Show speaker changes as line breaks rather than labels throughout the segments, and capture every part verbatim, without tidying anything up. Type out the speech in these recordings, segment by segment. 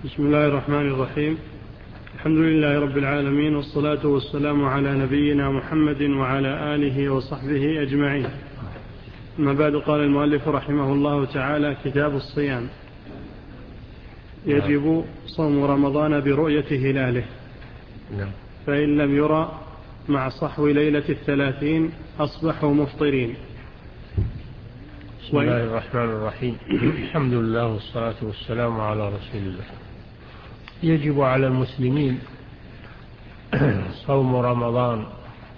بسم الله الرحمن الرحيم. الحمد لله رب العالمين، والصلاة والسلام على نبينا محمد وعلى آله وصحبه أجمعين. أما بعد، قال المؤلف رحمه الله تعالى: كتاب الصيام. يجب صوم رمضان برؤية هلاله، فإن لم يرى مع صحو ليلة الثلاثين أصبحوا مفطرين.
بسم الله الرحمن الرحيم. الحمد لله والصلاة والسلام على رسول الله. يجب على المسلمين صوم رمضان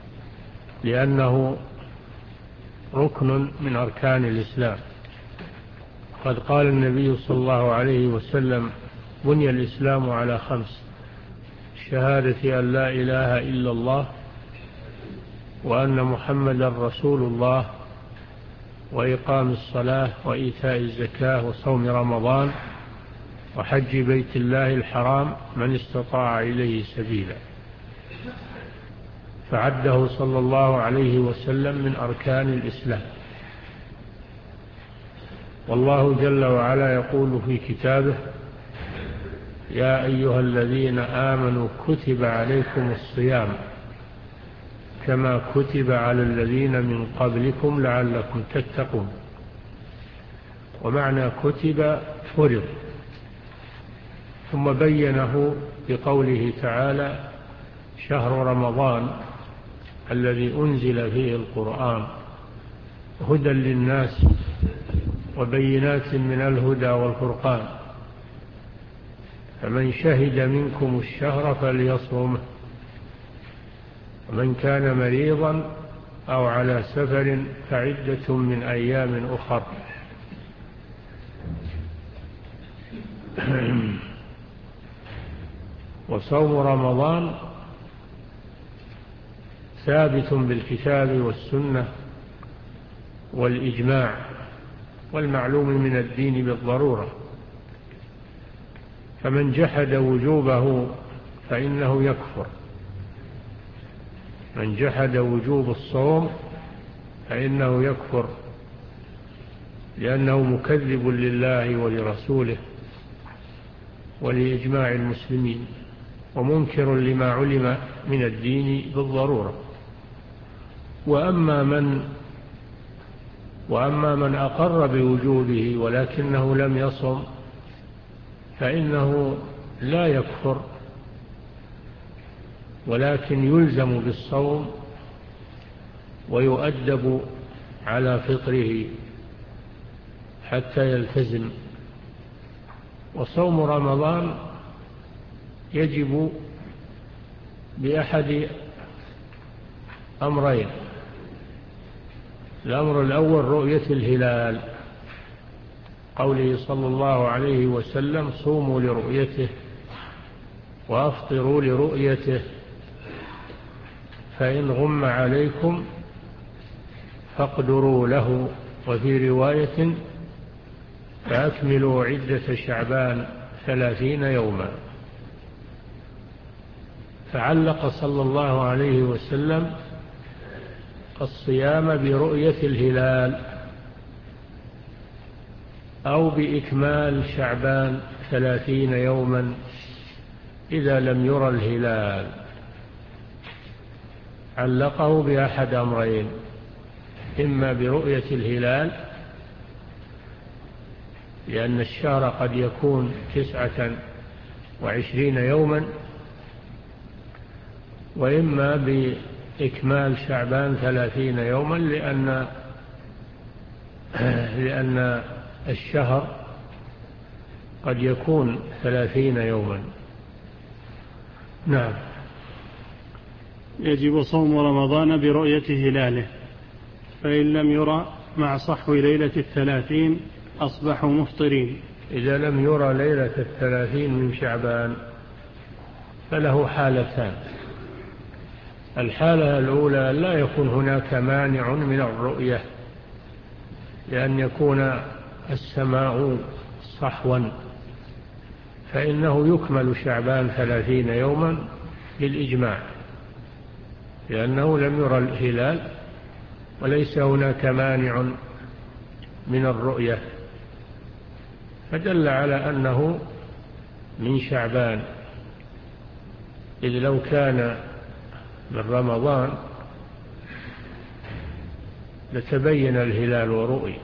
لأنه ركن من أركان الإسلام. قد قال النبي صلى الله عليه وسلم: بني الإسلام على خمس: شهادة أن لا إله إلا الله، وأن محمدا رسول الله، وإقام الصلاة، وإيتاء الزكاة، وصوم رمضان، وحج بيت الله الحرام من استطاع إليه سبيلا. فعده صلى الله عليه وسلم من أركان الإسلام. والله جل وعلا يقول في كتابه: يا أيها الذين آمنوا كتب عليكم الصيام كما كتب على الذين من قبلكم لعلكم تتقون. ومعنى كتب فرض، ثم بينه بقوله تعالى: شهر رمضان الذي أنزل فيه القرآن هدى للناس وبينات من الهدى والفرقان، فمن شهد منكم الشهر فليصومه، ومن كان مريضا أو على سفر فعدة من أيام أخر. وصوم رمضان ثابت بالكتاب والسنة والإجماع والمعلوم من الدين بالضرورة، فمن جحد وجوبه فإنه يكفر. من جحد وجوب الصوم فإنه يكفر، لأنه مكذب لله ولرسوله ولإجماع المسلمين، ومنكر لما علم من الدين بالضرورة. وأما من وأما من أقر بوجوبه ولكنه لم يصم فإنه لا يكفر، ولكن يلزم بالصوم ويؤدب على فطره حتى يلتزم. وصوم رمضان يجب بأحد أمرين: الأمر الأول رؤية الهلال، قوله صلى الله عليه وسلم: صوموا لرؤيته وأفطروا لرؤيته، فإن غم عليكم فاقدروا له. وفي رواية: فأكملوا عدة شعبان ثلاثين يوما. فعلق صلى الله عليه وسلم الصيام برؤية الهلال أو بإكمال شعبان ثلاثين يوما إذا لم يرى الهلال. علقه بأحد أمرين: إما برؤية الهلال لأن الشهر قد يكون تسعة وعشرين يوما، وإما بإكمال شعبان ثلاثين يوما لأن لأن الشهر قد يكون ثلاثين يوما. نعم.
يجب صوم رمضان برؤية هلاله، فإن لم يرى مع صحو ليلة الثلاثين أصبحوا مفطرين.
إذا لم يرى ليلة الثلاثين من شعبان فله حالتان: الحالة الأولى لا يكون هناك مانع من الرؤية، لأن يكون السماء صحوا، فإنه يكمل شعبان ثلاثين يوما بالإجماع، لأنه لم يرى الهلال وليس هناك مانع من الرؤية، فدل على أنه من شعبان، إذ لو كان من رمضان لتبين الهلال ورؤي.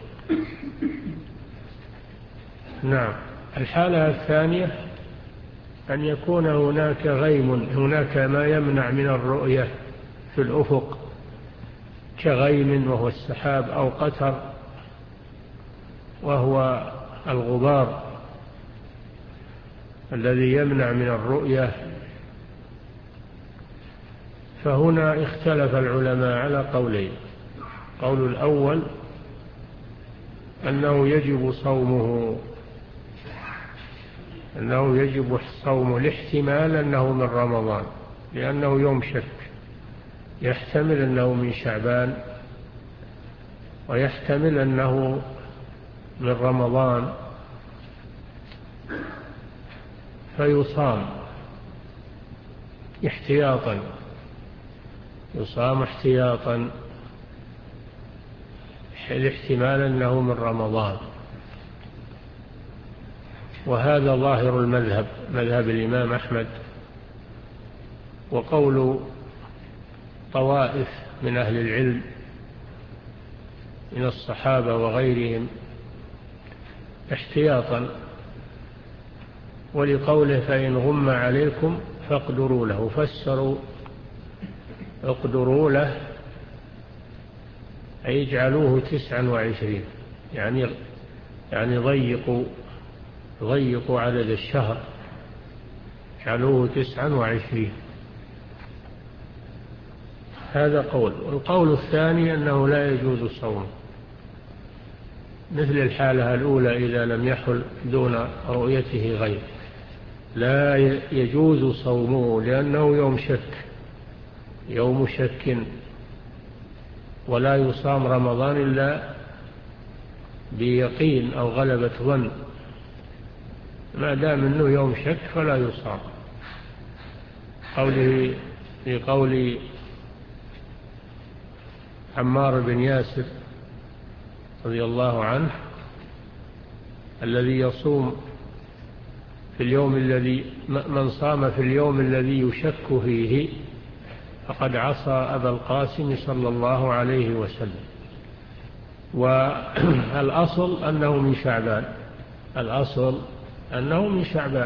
نعم. الحالة الثانية أن يكون هناك غيم، هناك ما يمنع من الرؤية في الأفق كغيم وهو السحاب، أو قتر وهو الغبار الذي يمنع من الرؤية. فهنا اختلف العلماء على قولين. قول الأول أنه يجب صومه، أنه يجب صومه لاحتمال أنه من رمضان، لأنه يوم شك، يحتمل أنه من شعبان ويحتمل أنه من رمضان، فيصام احتياطا، يصام احتياطا الاحتمال أنه من رمضان. وهذا ظاهر المذهب، مذهب الإمام أحمد، وقول طوائف من أهل العلم من الصحابة وغيرهم احتياطا، ولقوله فإن غم عليكم فاقدروا له، فسروا اقدروا له أي اجعلوه تسعا وعشرين، يعني يعني ضيقوا ضيقوا عدد الشهر، اجعلوه تسعا وعشرين. هذا قول. القول الثاني أنه لا يجوز صومه، مثل الحالة الأولى إذا لم يحل دون رؤيته غير، لا يجوز صومه لأنه يوم شك، يوم شك، ولا يصام رمضان إلا بيقين أو غلبة ظن، ما دام أنه يوم شك فلا يصام. قوله في قول عمار بن ياسر رضي الله عنه الذي يصوم في اليوم الذي من صام في اليوم الذي يشك فيه فقد عصى أبا القاسم صلى الله عليه وسلم. والأصل أنه من شعبان، الأصل أنه من شعبان،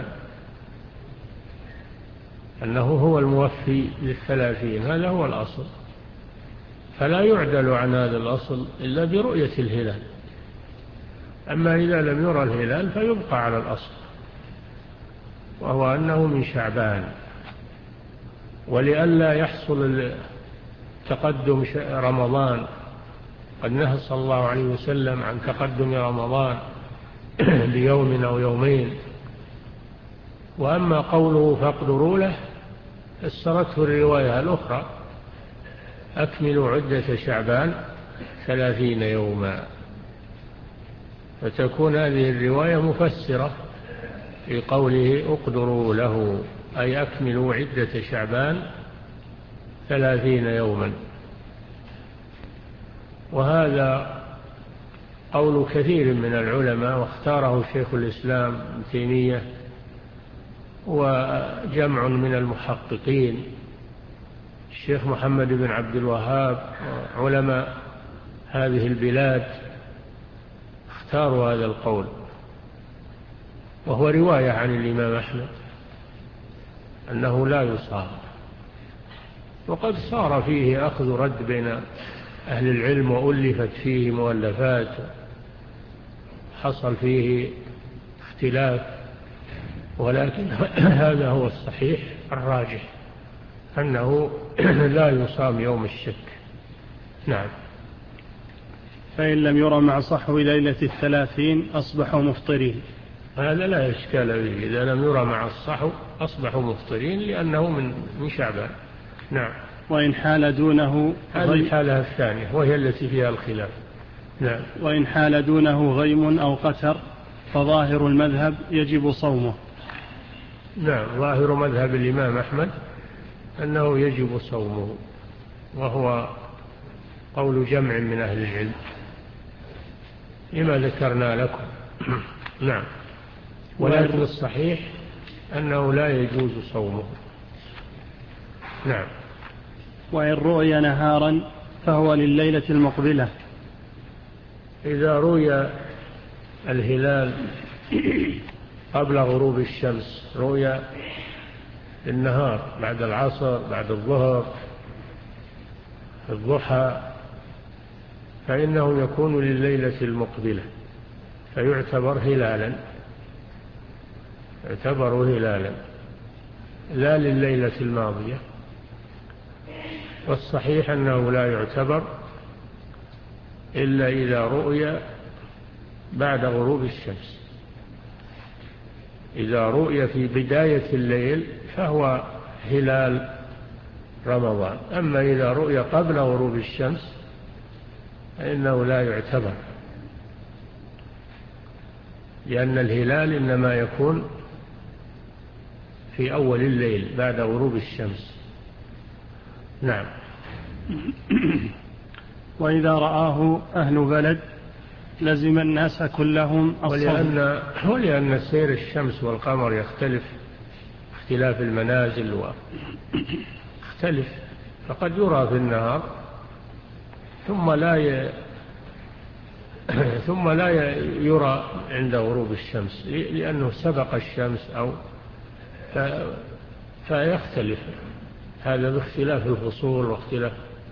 أنه هو الموفي للثلاثين، هذا هو الأصل، فلا يعدل عن هذا الأصل إلا برؤية الهلال. أما إذا لم يرى الهلال فيبقى على الأصل، وهو أنه من شعبان. ولئلا يحصل تقدم رمضان، قد نهى صلى الله عليه وسلم عن تقدم رمضان بيوم أو يومين. وأما قوله فاقدروا له فسرته الرواية الأخرى أكملوا عدة شعبان ثلاثين يوما، فتكون هذه الرواية مفسرة في قوله اقدروا له، أي أكملوا عدة شعبان ثلاثين يوما. وهذا قول كثير من العلماء، واختاره شيخ الإسلام ابن تيمية وجمع من المحققين، الشيخ محمد بن عبد الوهاب، علماء هذه البلاد اختاروا هذا القول، وهو رواية عن الإمام أحمد أنه لا يصام. وقد صار فيه أخذ رد بين أهل العلم، وألفت فيه مؤلفات، حصل فيه اختلاف، ولكن هذا هو الصحيح الراجح، أنه لا يصام يوم الشك. نعم.
فإن لم يرى مع صحو ليلة الثلاثين أصبحوا مفطرين.
هذا لا إشكال به، إذا لم يرى مع الصحو أصبحوا مفطرين لأنه من من شعبان. نعم.
وإن حال دونه،
هذه الحالة الثانية وهي التي فيها الخلاف. نعم.
وإن حال دونه غيم أو قتر فظاهر المذهب يجب صومه.
نعم. ظاهر مذهب الإمام أحمد أنه يجب صومه، وهو قول جمع من أهل العلم لما ذكرنا لكم. نعم. ولكن الصحيح أنه لا يجوز صومه. نعم.
وإن رؤي نهارا فهو لليلة المقبلة.
إذا رؤي الهلال قبل غروب الشمس، رؤي النهار بعد العصر بعد الظهر الضحى، فإنه يكون لليلة المقبلة، فيعتبر هلالا، يعتبر هلالا لا لليلة الماضية. والصحيح أنه لا يعتبر إلا إذا رؤي بعد غروب الشمس. إذا رؤي في بداية الليل فهو هلال رمضان، أما إذا رؤي قبل غروب الشمس فإنه لا يعتبر، لأن الهلال إنما يكون في أول الليل بعد غروب الشمس. نعم.
وإذا رآه أهل بلد لزم الناس كلهم الصوم.
ولأن, ولأن سير الشمس والقمر يختلف اختلاف المنازل واختلف، فقد يرى في النهار ثم لا ي... ثم لا يرى عند غروب الشمس لأنه سبق الشمس أو ف... فيختلف هذا باختلاف الفصول واختلاف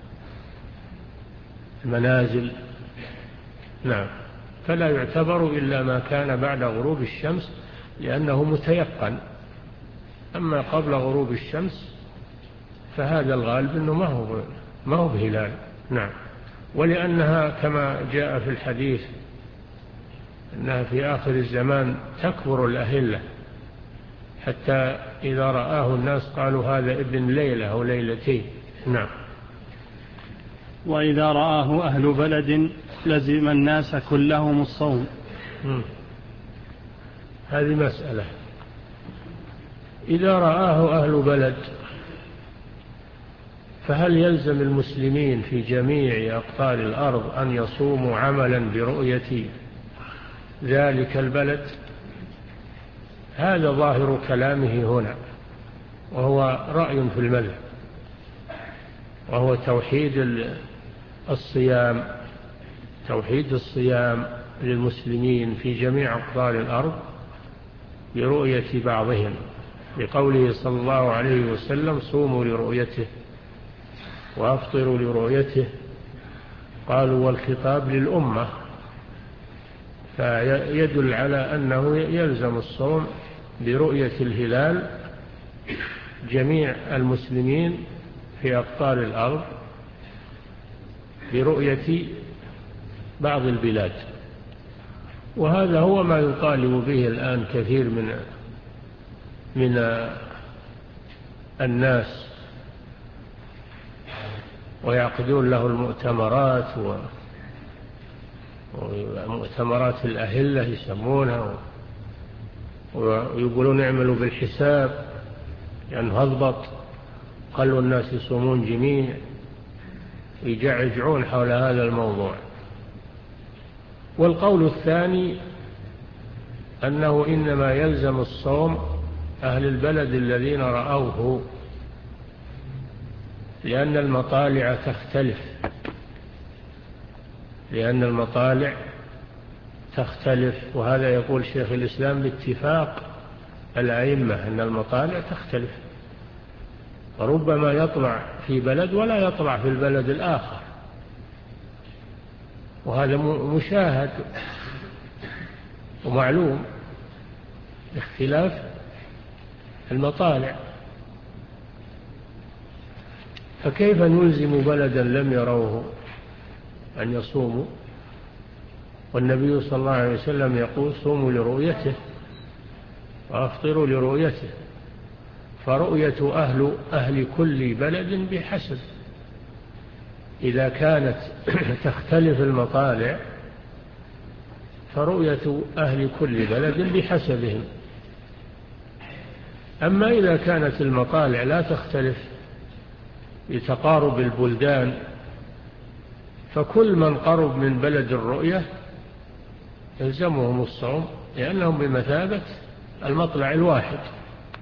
المنازل. نعم. فلا يعتبر إلا ما كان بعد غروب الشمس لأنه متيقن، أما قبل غروب الشمس فهذا الغالب أنه ما هو ما هو بهلال. نعم. ولأنها كما جاء في الحديث أنها في آخر الزمان تكبر الأهلة حتى إذا رآه الناس قالوا هذا ابن ليلة أو ليلتين. نعم.
وإذا رآه أهل بلد لزم الناس كلهم الصوم.
م. هذه مسألة. إذا رآه أهل بلد فهل يلزم المسلمين في جميع أقطار الأرض أن يصوموا عملا برؤية ذلك البلد؟ هذا ظاهر كلامه هنا، وهو رأي في المذهب، وهو توحيد الصيام توحيد الصيام للمسلمين في جميع أقطار الأرض برؤية بعضهم، بقوله صلى الله عليه وسلم صوموا لرؤيته وأفطروا لرؤيته. قالوا والخطاب للأمة، فيدل على أنه يلزم الصوم برؤية الهلال جميع المسلمين في أقطار الأرض برؤية بعض البلاد. وهذا هو ما يطالب به الآن كثير من من الناس، ويعقدون له المؤتمرات ومؤتمرات الأهلة يسمونها، ويقولون اعملوا بالحساب لأنه هضبط، خلوا الناس يصومون جميع، يجعجعون حول هذا الموضوع. والقول الثاني أنه إنما يلزم الصوم أهل البلد الذين رأوه، لأن المطالع تختلف لأن المطالع تختلف وهذا يقول شيخ الإسلام باتفاق الأئمة أن المطالع تختلف، وربما يطلع في بلد ولا يطلع في البلد الآخر، وهذا مشاهد ومعلوم اختلاف المطالع. فكيف نلزم بلدا لم يروه أن يصوموا؟ والنبي صلى الله عليه وسلم يقول صوموا لرؤيته وأفطروا لرؤيته، فرؤية أهل, أهل كل بلد بحسب، إذا كانت تختلف المطالع فرؤية أهل كل بلد بحسبهم. أما إذا كانت المطالع لا تختلف بتقارب البلدان فكل من قرب من بلد الرؤية يلزمهم الصوم، لأنهم بمثابة المطلع الواحد.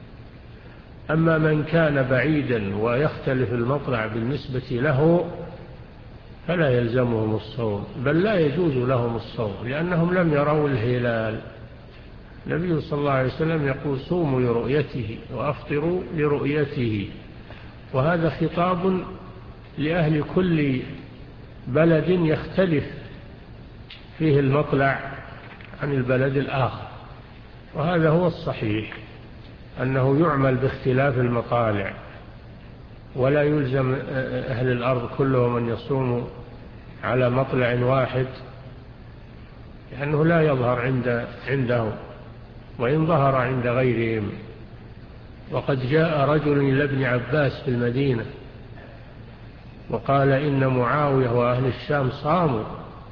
أما من كان بعيدا ويختلف المطلع بالنسبة له فلا يلزمهم الصوم، بل لا يجوز لهم الصوم لأنهم لم يروا الهلال. النبي صلى الله عليه وسلم يقول صوموا لرؤيته وأفطروا لرؤيته، وهذا خطاب لأهل كل بلد يختلف فيه المطلع عن البلد الآخر، وهذا هو الصحيح أنه يعمل باختلاف المطالع، ولا يلزم أهل الأرض كلهم أن يصوموا على مطلع واحد لأنه لا يظهر عند عندهم وإن ظهر عند غيرهم. وقد جاء رجل إلى ابن عباس في المدينة وقال إن معاوية وأهل الشام صاموا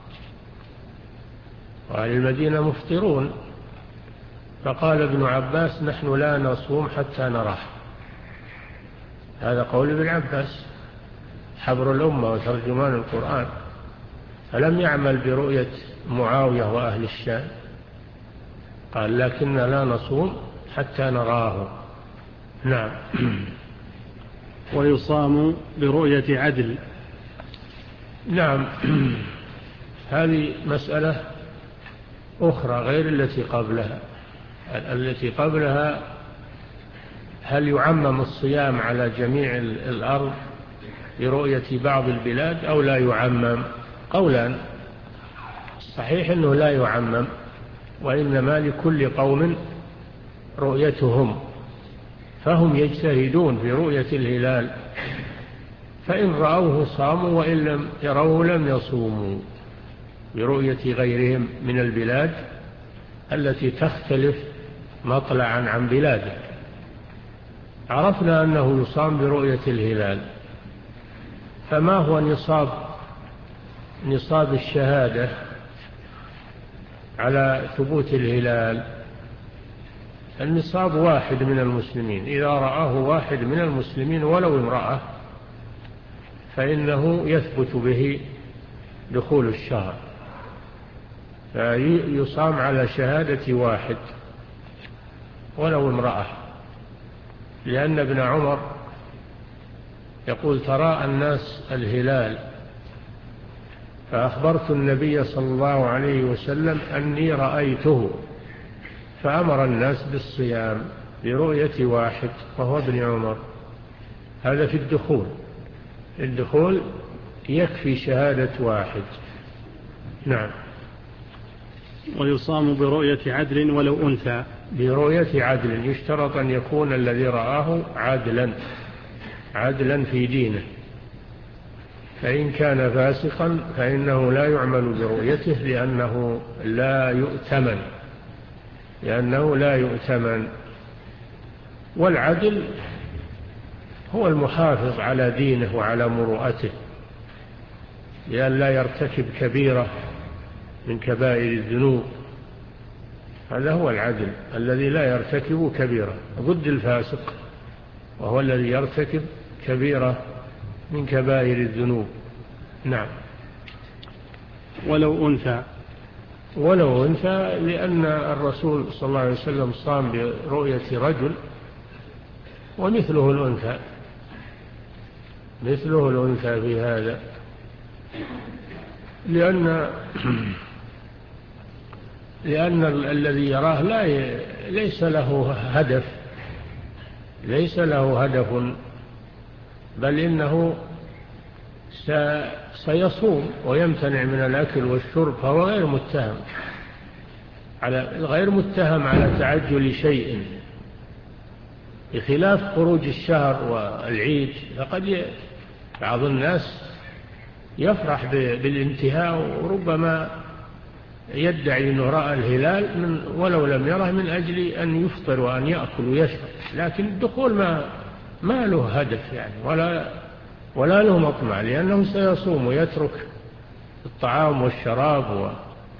وأهل المدينة مفطرون، فقال ابن عباس نحن لا نصوم حتى نراه. هذا قول ابن عباس حبر الأمة وترجمان القرآن، فلم يعمل برؤية معاوية وأهل الشام، قال لكن لا نصوم حتى نراه. نعم.
ويصام برؤية عدل.
نعم. هذه مسألة أخرى غير التي قبلها. التي قبلها هل يعمم الصيام على جميع الأرض برؤية بعض البلاد أو لا يعمم؟ قولان. صحيح أنه لا يعمم، وإنما لكل قوم رؤيتهم، فهم يجتهدون في رؤية الهلال، فإن رأوه صاموا وإن لم يروه لم يصوموا، برؤية غيرهم من البلاد التي تختلف مطلعا عن بلاده. عرفنا أنه يصام برؤية الهلال، فما هو نصاب نصاب الشهادة على ثبوت الهلال؟ النصاب واحد من المسلمين، إذا رآه واحد من المسلمين ولو امرأة فإنه يثبت به دخول الشهر، فيصام على شهادة واحد ولو امرأة، لأن ابن عمر يقول تراءى الناس الهلال فأخبرت النبي صلى الله عليه وسلم أني رأيته، فأمر الناس بالصيام برؤية واحد وهو ابن عمر. هذا في الدخول. الدخول يكفي شهادة واحد. نعم.
ويصام برؤية عدل ولو أنثى.
برؤية عدل، يشترط أن يكون الذي رآه عدلا عدلا في دينه، فإن كان فاسقا فإنه لا يعمل برؤيته لأنه لا يؤتمن لأنه لا يؤتمن. والعدل هو المحافظ على دينه وعلى مروءته لأن لا يرتكب كبيرة من كبائر الذنوب. هذا هو العدل الذي لا يرتكب كبيرة، ضد الفاسق وهو الذي يرتكب كبيرة من كبائر الذنوب. نعم.
ولو أنثى.
ولو أنثى، لأن الرسول صلى الله عليه وسلم صام برؤية رجل ومثله الأنثى مثله الأنثى في هذا، لأن لأن الذي يراه لا ي... ليس له هدف ليس له هدف بل إنه س... سيصوم ويمتنع من الأكل والشرب، فهو غير متهم على غير متهم على تعجل شيء، بخلاف خروج الشهر والعيد. فقد ي... بعض الناس يفرح ب... بالانتهاء، وربما يدعي أنه رأى الهلال من ولو لم يره من أجل أن يفطر وأن يأكل ويشرب، لكن الدخول ما ما له هدف يعني ولا ولا له مطمع، لأنه سيصوم ويترك الطعام والشراب و...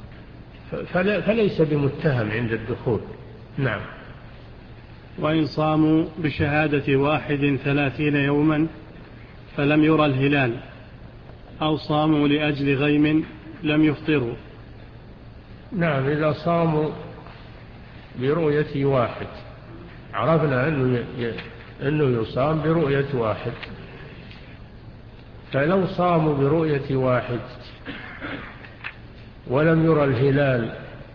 فليس بمتهم عند الدخول. نعم.
وإن صاموا بشهادة واحد ثلاثين يوما فلم يرى الهلال أو صاموا لأجل غيم لم يفطروا.
نعم. إذا صاموا برؤية واحد، عرفنا أنه أنه يصام برؤية واحد. فلو صاموا برؤية واحد ولم يرى الهلال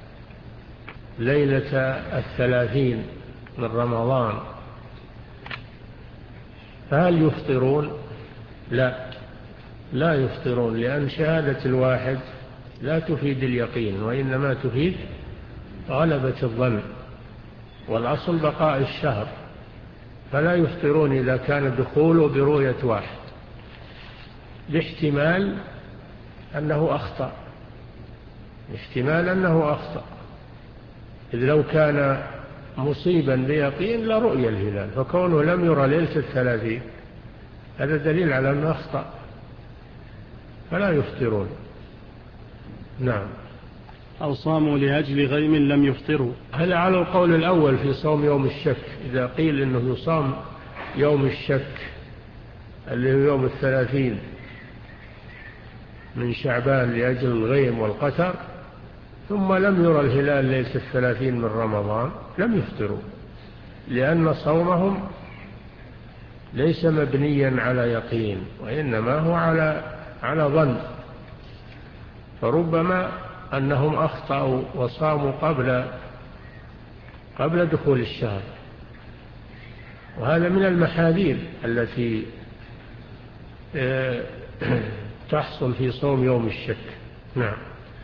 ليلة الثلاثين من رمضان فهل يفطرون؟ لا، لا يفطرون، لأن شهادة الواحد لا تفيد اليقين، وإنما تفيد غلبة الظن، والأصل بقاء الشهر. فلا يفطرون إذا كان دخوله برؤية واحد، لاحتمال أنه أخطأ، احتمال أنه أخطأ. إذ لو كان مصيبا بيقين لرؤية الهلال، فكونه لم يرى ليلة الثلاثين هذا دليل على أنه أخطأ، فلا يفطرون. نعم.
أو صاموا لأجل غيم لم يفطروا.
هذا على القول الأول في صوم يوم الشك. إذا قيل إنه يصام يوم الشك اللي هو يوم الثلاثين من شعبان لأجل الغيم والقتر، ثم لم يرى الهلال ليلة الثلاثين من رمضان، لم يفطروا، لأن صومهم ليس مبنيا على يقين، وإنما هو على على ظن. فربما أنهم أخطأوا وصاموا قبل قبل دخول الشهر، وهذا من المحاذير التي تحصل في صوم يوم الشك. نعم.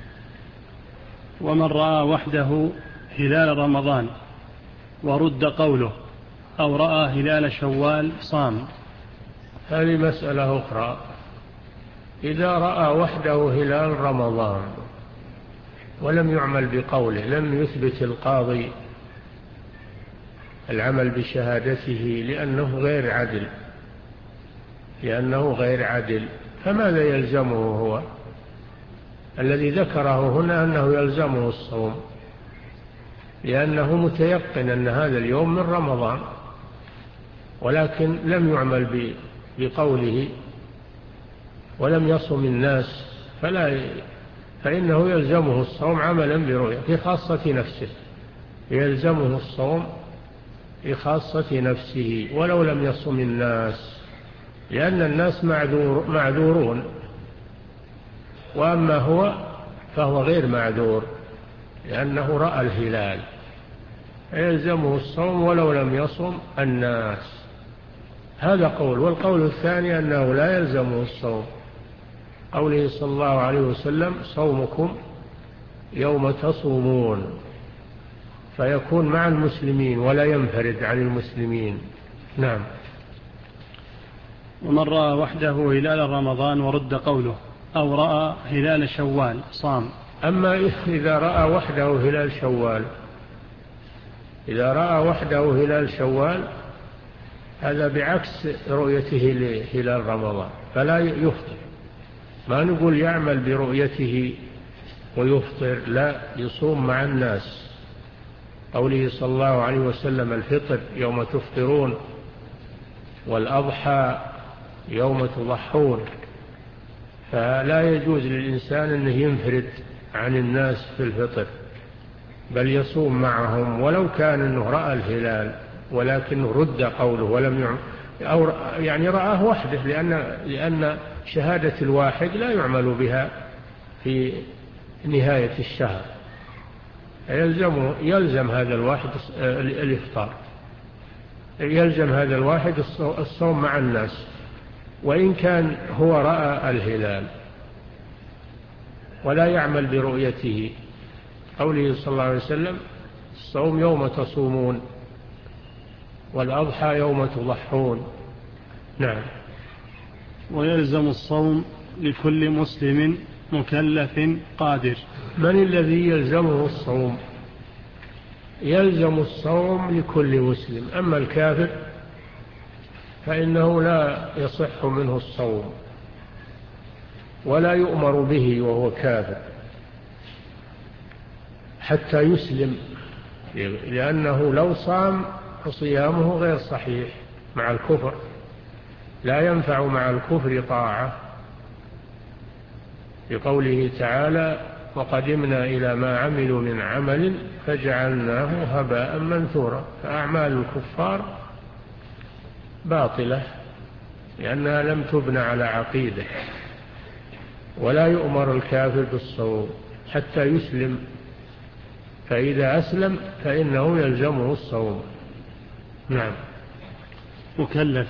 ومن رأى وحده هلال رمضان ورد قوله أو رأى هلال شوال صام.
هذه مسألة أخرى. إذا رأى وحده هلال رمضان ولم يعمل بقوله، لم يثبت القاضي العمل بشهادته لأنه غير عدل، لأنه غير عدل، فماذا يلزمه هو؟ الذي ذكره هنا أنه يلزمه الصوم، لأنه متيقن أن هذا اليوم من رمضان، ولكن لم يعمل بقوله ولم يصم الناس، فلا فإنه يلزمه الصوم عملا برؤية في خاصة نفسه، يلزمه الصوم في خاصة نفسه ولو لم يصم الناس، لأن الناس معذور معذورون، وأما هو فهو غير معذور لأنه رأى الهلال، يلزمه الصوم ولو لم يصم الناس. هذا قول. والقول الثاني أنه لا يلزمه الصوم، قوله صلى الله عليه وسلم صومكم يوم تصومون، فيكون مع المسلمين ولا ينفرد عن المسلمين. نعم.
ومن رأى وحده هلال رمضان ورد قوله أو رأى هلال شوال صام.
أما إذا رأى وحده هلال شوال، إذا رأى وحده هلال شوال هذا بعكس رؤيته لهلال رمضان، فلا يفطر. ما نقول يعمل برؤيته ويفطر، لا، يصوم مع الناس. قوله صلى الله عليه وسلم الفطر يوم تفطرون والأضحى يوم تضحون، فلا يجوز للإنسان أنه ينفرد عن الناس في الفطر، بل يصوم معهم ولو كان أنه رأى الهلال ولكنه رد قوله ولم يعمل، أو يعني رآه وحده، لأن, لأن شهادة الواحد لا يعمل بها في نهاية الشهر، يلزم, يلزم هذا الواحد الإفطار، يلزم هذا الواحد الصوم مع الناس وإن كان هو رأى الهلال، ولا يعمل برؤيته. قوله صلى الله عليه وسلم الصوم يوم تصومون والأضحى يوم تضحون. نعم.
ويلزم الصوم لكل مسلم مكلف قادر.
من الذي يلزمه الصوم؟ يلزم الصوم لكل مسلم، أما الكافر فإنه لا يصح منه الصوم ولا يؤمر به وهو كافر حتى يسلم، لأنه لو صام فصيامه غير صحيح مع الكفر، لا ينفع مع الكفر طاعة، لقوله تعالى وقدمنا إلى ما عملوا من عمل فجعلناه هباء منثورا. فأعمال الكفار باطلة لأنها لم تبنى على عقيدة. ولا يؤمر الكافر بالصوم حتى يسلم، فإذا أسلم فإنه يلزمه الصوم. نعم.
مكلف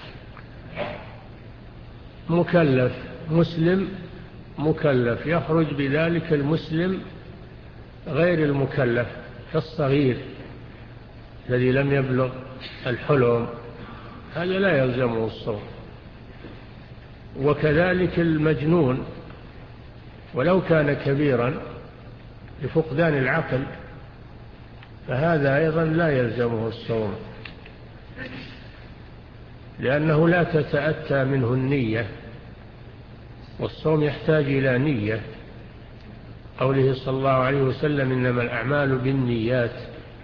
مكلف مسلم مكلف يخرج بذلك المسلم غير المكلف كالصغير الذي لم يبلغ الحلم، هذا لا يلزمه الصوم. وكذلك المجنون ولو كان كبيرا لفقدان العقل فهذا أيضا لا يلزمه الصوم، لأنه لا تتأتى منه النية، والصوم يحتاج إلى نية. قوله صلى الله عليه وسلم إنما الأعمال بالنيات.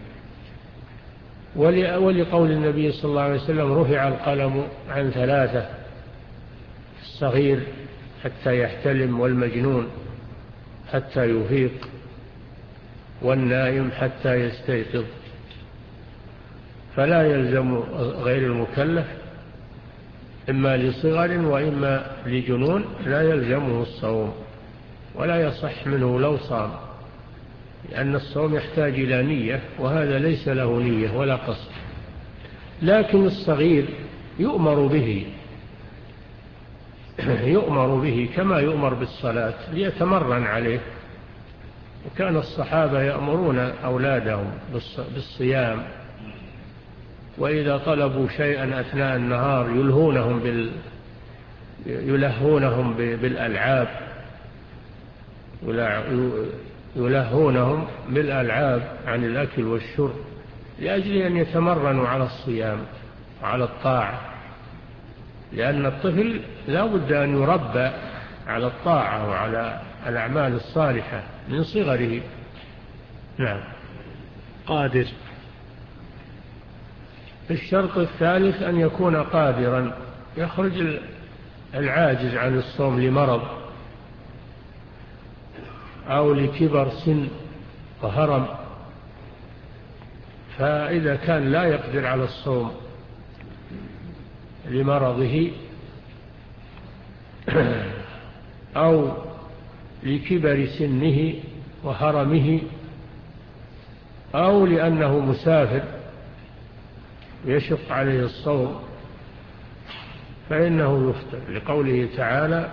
ولقول النبي صلى الله عليه وسلم رفع القلم عن ثلاثة: الصغير حتى يحتلم، والمجنون حتى يفيق، والنائم حتى يستيقظ. فلا يلزم غير المكلف إما لصغر وإما لجنون لا يلزمه الصوم، ولا يصح منه لو صام، لأن الصوم يحتاج إلى نية، وهذا ليس له نية ولا قصد. لكن الصغير يؤمر به يؤمر به كما يؤمر بالصلاة ليتمرن عليه. وكان الصحابة يأمرون أولادهم بالصيام، وإذا طلبوا شيئا أثناء النهار يلهونهم بال يلهونهم بالألعاب يلهونهم بالألعاب عن الأكل والشرب، لأجل أن يتمرنوا على الصيام وعلى الطاعة، لأن الطفل لا بد أن يربى على الطاعة وعلى الأعمال الصالحة من صغره. نعم.
قادر.
الشرط الثالث أن يكون قادرا، يخرج العاجز عن الصوم لمرض أو لكبر سن وهرم، فإذا كان لا يقدر على الصوم لمرضه أو لكبر سنه وهرمه أو لأنه مسافر يشق عليه الصوم فإنه يفطر، لقوله تعالى: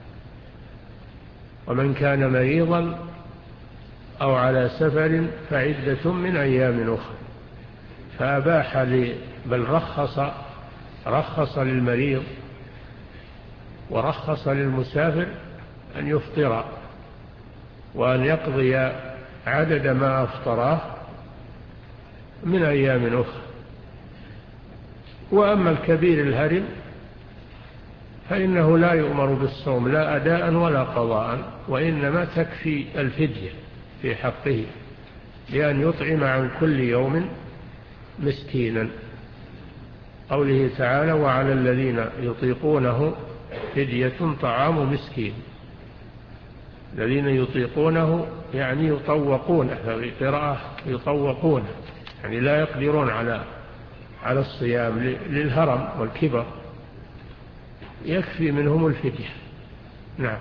ومن كان مريضا أو على سفر فعدة من أيام أخرى. فأباح لي بل رخص رخص للمريض ورخص للمسافر أن يفطر وأن يقضي عدد ما أفطراه من أيام أخرى. وأما الكبير الهرم فإنه لا يؤمر بالصوم لا أداء ولا قضاء، وإنما تكفي الفدية في حقه لأن يطعم عن كل يوم مسكينا. قوله تعالى: وعلى الذين يطيقونه فدية طعام مسكين. الذين يطيقونه يعني يطوقون، في قراءة يطوقون يعني لا يقدرون على على الصيام للهرم والكبر، يكفي منهم الفدية. نعم.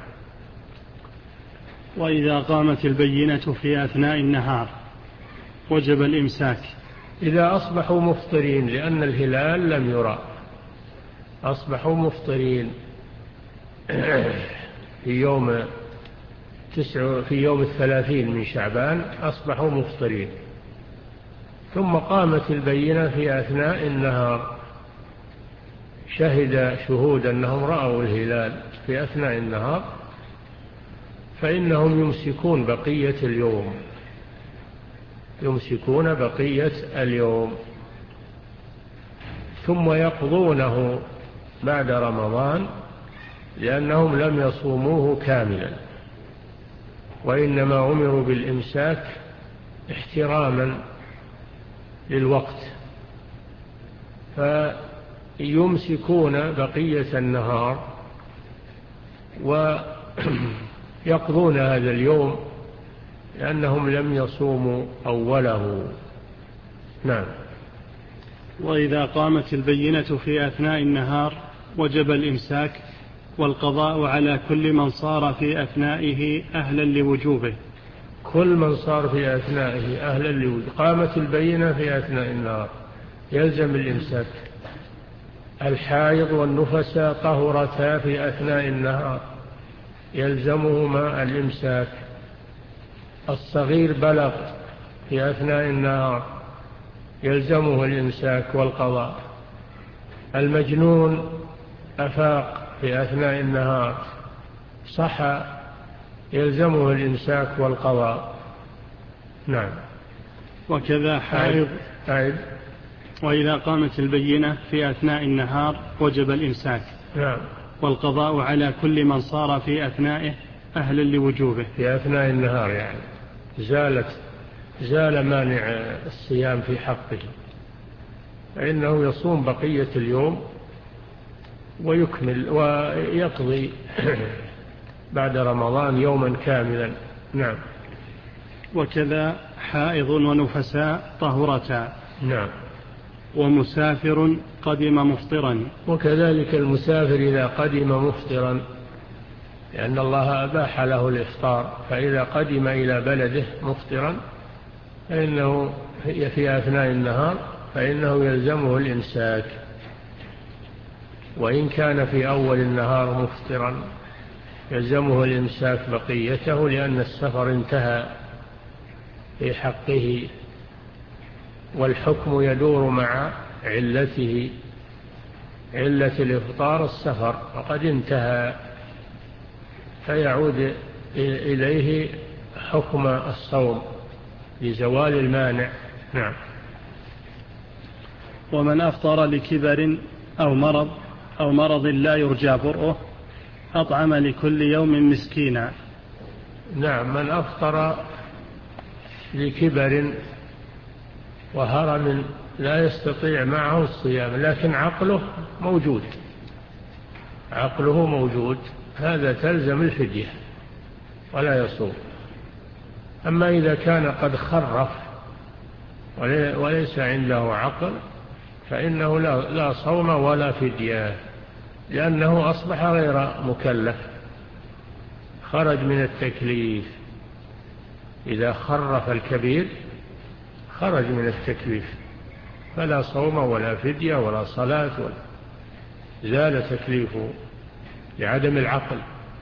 وإذا قامت البينة في أثناء النهار وجب الإمساك.
إذا أصبحوا مفطرين لأن الهلال لم يرى، أصبحوا مفطرين في يوم تسع في يوم الثلاثين من شعبان أصبحوا مفطرين، ثم قامت البينة في أثناء النهار، شهد شهود أنهم رأوا الهلال في أثناء النهار، فإنهم يمسكون بقية اليوم يمسكون بقية اليوم ثم يقضونه بعد رمضان، لأنهم لم يصوموه كاملا، وإنما أمروا بالإمساك احتراما للوقت، فيمسكون بقية النهار ويقضون هذا اليوم لأنهم لم يصوموا أوله. نعم.
وإذا قامت البينة في أثناء النهار وجب الإمساك والقضاء على كل من صار في أثنائه أهلا لوجوبه.
كل من صار في أثنائه أهلا لوجوبه. قامت البينة في أثناء النهار يلزم الإمساك. الحائض والنفساء طهرتا في أثناء النهار يلزمهما الإمساك. الصغير بلغ في أثناء النهار يلزمه الإمساك والقضاء. المجنون أفاق في أثناء النهار صحى يلزمه الإمساك والقضاء. نعم.
وكذا حائض.
أعد.
وإذا قامت البينة في أثناء النهار وجب الإمساك.
نعم.
والقضاء على كل من صار في أثنائه أهلا لوجوبه.
في أثناء النهار يعني زالت زال مانع الصيام في حقه، فإنه يصوم بقية اليوم ويكمل ويقضي بعد رمضان يوما كاملا. نعم.
وكذا حائض ونفساء طهرتا.
نعم.
ومسافر قدم مفطرا.
وكذلك المسافر إذا قدم مفطرا، لأن الله أباح له الإفطار، فإذا قدم إلى بلده مفطرا فإنه في أثناء النهار فإنه يلزمه الإمساك، وإن كان في أول النهار مفطرا يلزمه الإمساك بقيته، لأن السفر انتهى في حقه، والحكم يدور مع علته. علة الإفطار السفر وقد انتهى، فيعود إليه حكم الصوم لزوال المانع. نعم.
ومن أفطر لكبر أو مرض أو مرض لا يرجى برؤه أطعم لكل يوم مسكينا.
نعم. من أفطر لكبر وهرم لا يستطيع معه الصيام لكن عقله موجود عقله موجود هذا تلزم الفدية ولا يصوم. أما إذا كان قد خرف وليس عنده عقل فإنه لا صوم ولا فدية، لأنه أصبح غير مكلف، خرج من التكليف. إذا خرف الكبير خرج من التكليف، فلا صوم ولا فدية ولا صلاة ولا زال تكليفه لعدم العقل.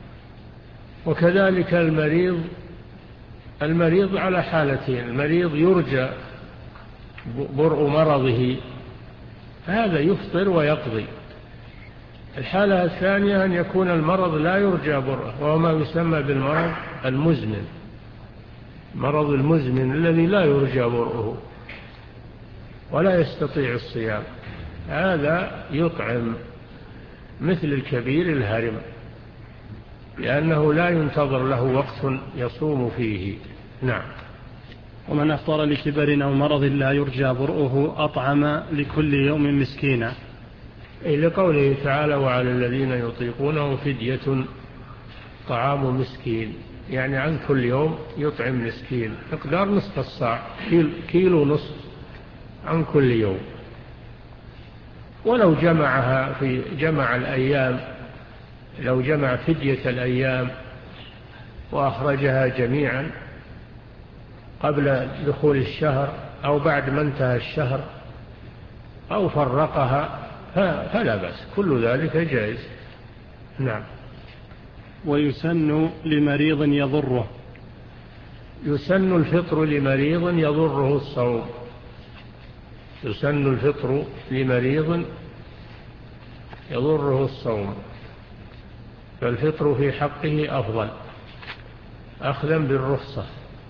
وكذلك المريض المريض على حالتين: المريض يرجى برء مرضه هذا يفطر ويقضي. الحالة الثانية أن يكون المرض لا يرجى برءه، وهو ما يسمى بالمرض المزمن، مرض المزمن الذي لا يرجى برؤه ولا يستطيع الصيام، هذا يطعم مثل الكبير الهرم، لأنه لا ينتظر له وقت يصوم فيه. نعم.
ومن أفطر لكبر أو مرض لا يرجى برؤه أطعم لكل يوم مسكينا،
أي لقوله تعالى: وعلى الذين يطيقونه فدية طعام مسكين، يعني عن كل يوم يطعم مسكين مقدار نصف الصاع، كيلو نصف عن كل يوم. ولو جمعها في جمع الأيام، لو جمع فدية الأيام وأخرجها جميعا قبل دخول الشهر أو بعد ما انتهى الشهر أو فرقها فلا بأس، كل ذلك جائز. نعم.
ويسن لمريض يضره،
يسن الفطر لمريض يضره الصوم، يسن الفطر لمريض يضره الصوم، فالفطر في حقه أفضل أخذا بالرخصة،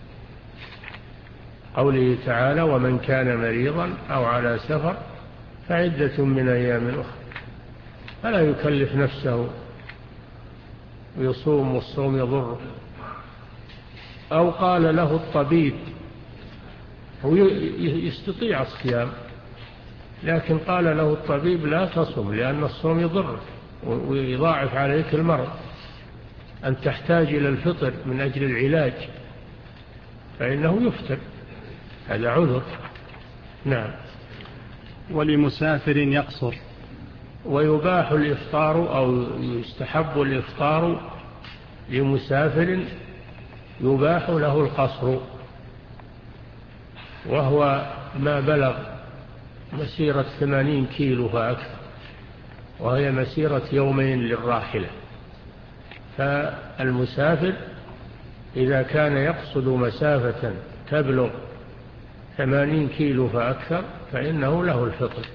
قوله تعالى: ومن كان مريضا أو على سفر فعدة من أيام أخرى، فلا يكلف نفسه ويصوم والصوم يضره. أو قال له الطبيب، هو يستطيع الصيام لكن قال له الطبيب: لا تصم لأن الصوم يضرك ويضاعف عليك المرض، أن تحتاج إلى الفطر من أجل العلاج، فإنه يفطر، هذا عذر. نعم.
ولمسافر يقصر.
ويباح الإفطار أو يستحب الإفطار لمسافر يباح له القصر، وهو ما بلغ مسيرة ثمانين كيلو فأكثر، وهي مسيرة يومين للراحلة. فالمسافر إذا كان يقصد مسافة تبلغ ثمانين كيلو فأكثر فإنه له الفطر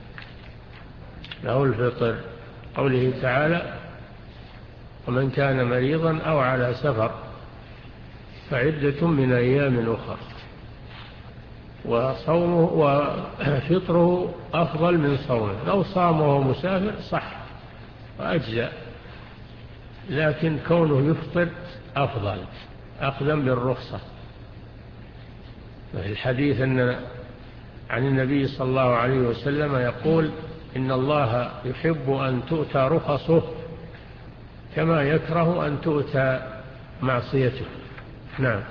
له الفطر قوله تعالى: ومن كان مريضا أو على سفر فعدة من أيام أخرى. وصومه وفطره أفضل من صومه، لو صامه مسافر صح وأجزأ، لكن كونه يفطر أفضل أقدم بالرخصة. في الحديث أن عن النبي صلى الله عليه وسلم يقول: إن الله يحب أن تؤتى رخصه كما يكره أن تؤتى معصيته. نعم.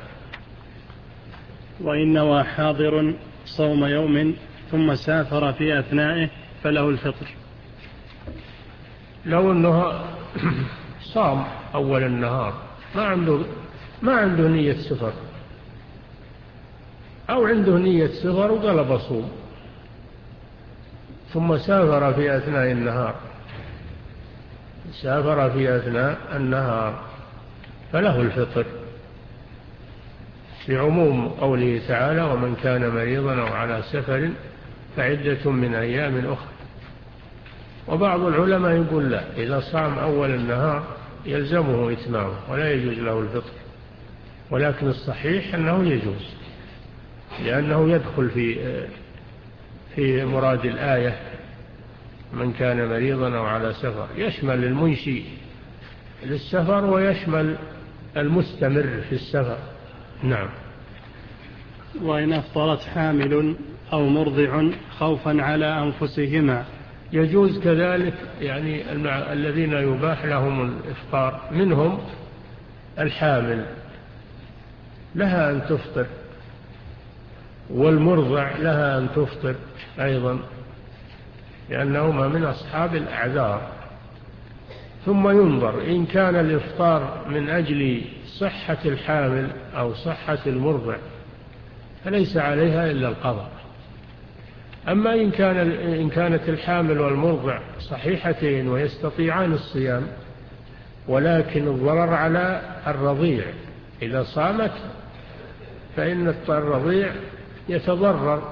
وإن نوى حاضر صوم يوم ثم سافر في أثنائه فله الفطر.
لو أنه صام أول النهار ما عنده ما عنده نية سفر، أو عنده نية سفر وقلب صوم، ثم سافر في أثناء النهار سافر في أثناء النهار فله الفطر، بعموم قوله تعالى: ومن كان مريضا أو على سفر فعدة من أيام أخرى. وبعض العلماء يقول لا، إذا صام أول النهار يلزمه إتمامه ولا يجوز له الفطر، ولكن الصحيح أنه يجوز، لأنه يدخل في في مراد الآية: من كان مريضا أو على سفر، يشمل المنشي للسفر ويشمل المستمر في السفر. نعم.
وإن أفطرت حامل أو مرضع خوفا على أنفسهما
يجوز كذلك، يعني الذين يباح لهم الإفطار منهم الحامل لها أن تفطر، والمرضع لها أن تفطر أيضا، لأنهما من أصحاب الأعذار. ثم ينظر إن كان الإفطار من أجل صحة الحامل أو صحة المرضع فليس عليها إلا القضاء. أما إن كان إن كانت الحامل والمرضع صحيحتين ويستطيعان الصيام، ولكن الضرر على الرضيع، إذا صامت فإن الرضيع يتضرر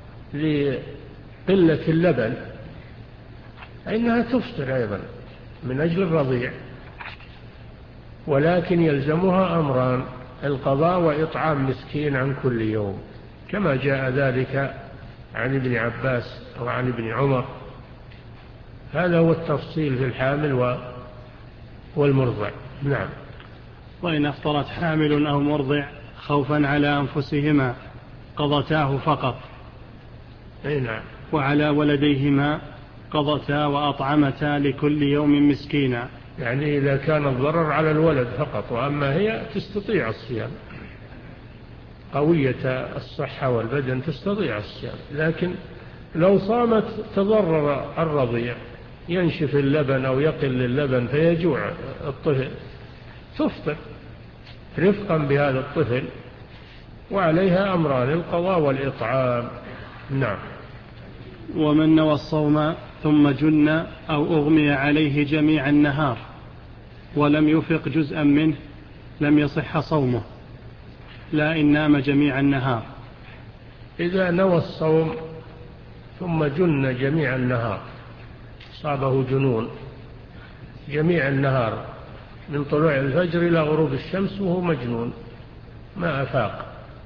لقلة اللبن، فإنها تفطر أيضا من أجل الرضيع، ولكن يلزمها أمران: القضاء وإطعام مسكين عن كل يوم، كما جاء ذلك عن ابن عباس وعن ابن عمر. هذا هو التفصيل في الحامل والمرضع. نعم.
وإن أفطرت حامل أو مرضع خوفا على أنفسهما قضتاه فقط.
أي نعم.
وعلى ولديهما قضتا وأطعمتا لكل يوم مسكينا.
يعني إذا كان الضرر على الولد فقط، وأما هي تستطيع الصيام، قوية الصحة والبدن تستطيع الصيام، لكن لو صامت تضرر الرضيع، ينشف اللبن أو يقل اللبن فيجوع الطفل، تفطر رفقا بهذا الطفل، وعليها أمران: القضاء والإطعام. نعم.
ومن نوى الصوم ثم جن أو أغمي عليه جميع النهار ولم يفق جزءا منه لم يصح صومه، لا إن نام جميع النهار.
إذا نوى الصوم ثم جن جميع النهار، صابه جنون جميع النهار من طلوع الفجر إلى غروب الشمس وهو مجنون ما أفاق،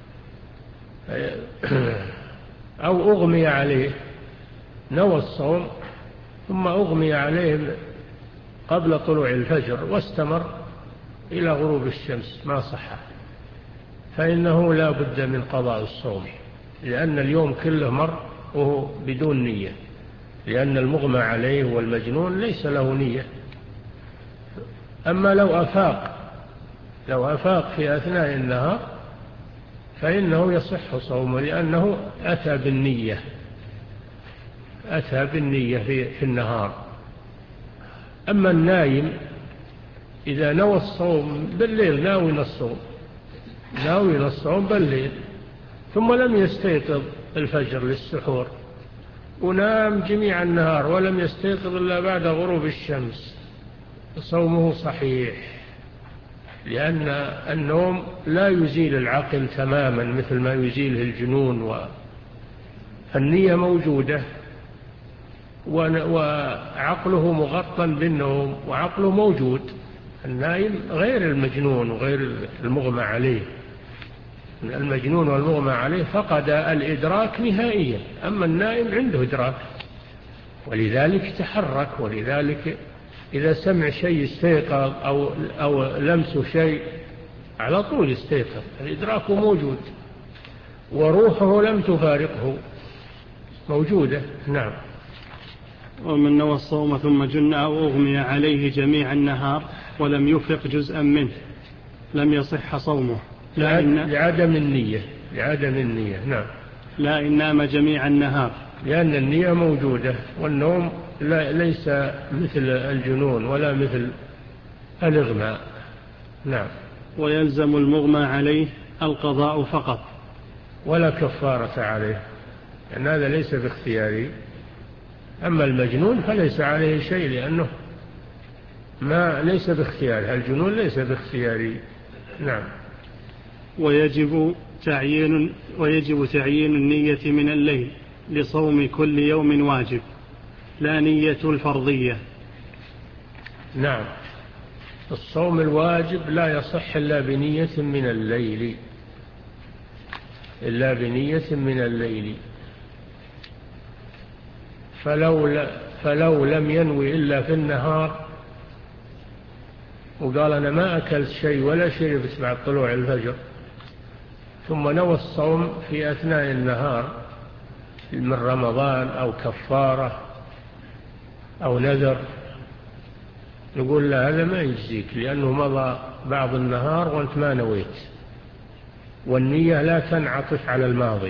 أو أغمي عليه، نوى الصوم ثم أغمي عليه قبل طلوع الفجر واستمر إلى غروب الشمس ما صح، فإنه لا بد من قضاء الصوم، لأن اليوم كله مر وهو بدون نية، لأن المغمى عليه والمجنون ليس له نية. أما لو أفاق لو أفاق في أثناء النهار فإنه يصح صومه، لأنه أتى بالنية أتى بالنية في النهار. أما النايم إذا نوى الصوم بالليل، ناوي الصوم ناوي الصوم بالليل ثم لم يستيقظ الفجر للسحور ونام جميع النهار ولم يستيقظ إلا بعد غروب الشمس، صومه صحيح، لأن النوم لا يزيل العقل تماما مثل ما يزيله الجنون، والنية موجودة وعقله مغطى بالنوم وعقله موجود. النائم غير المجنون وغير المغمى عليه، المجنون والمغمى عليه فقد الإدراك نهائيا، أما النائم عنده إدراك ولذلك تحرك، ولذلك إذا سمع شيء استيقظ أو, أو لمس شيء على طول استيقظ، الإدراك موجود وروحه لم تفارقه، موجودة. نعم.
ومن نوى الصوم ثم جن أو أغمي عليه جميع النهار ولم يفق جزءا منه لم يصح صومه،
لا إن لعدم النية لعدم النية نعم،
لا إن نام جميع النهار،
لأن النية موجودة، والنوم لا ليس مثل الجنون ولا مثل الإغماء. نعم.
ويلزم المغمى عليه القضاء فقط
ولا كفارة عليه، لأن هذا ليس باختياري. أما المجنون فليس عليه شيء لأنه ما ليس باختياري، الجنون ليس باختياري. نعم.
ويجب تعيين ويجب تعيين النية من الليل لصوم كل يوم واجب، لا نية الفرضية.
نعم. الصوم الواجب لا يصح إلا بنية من الليل، إلا بنية من الليل. فلو, فلو لم ينوي إلا في النهار وقال أنا ما أكلت شيء ولا شربت بعد طلوع الفجر، ثم نوى الصوم في أثناء النهار من رمضان أو كفارة أو نذر، نقول له هذا ما يجزيك، لأنه مضى بعض النهار وأنت ما نويت، والنية لا تنعطف على الماضي،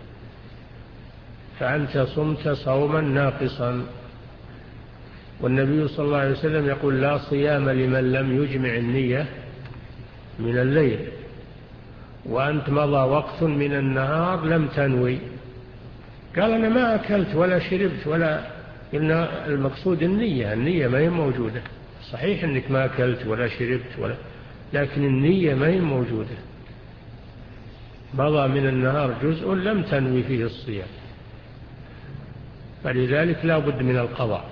فأنت صمت صوما ناقصا. والنبي صلى الله عليه وسلم يقول لا صيام لمن لم يجمع النية من الليل، وأنت مضى وقت من النهار لم تنوي، قال أنا ما أكلت ولا شربت ولا، قلنا المقصود النية، النية ما هي موجودة. صحيح أنك ما أكلت ولا شربت ولا، لكن النية ما هي موجودة، مضى من النهار جزء لم تنوي فيه الصيام، فلذلك لا بد من القضاء.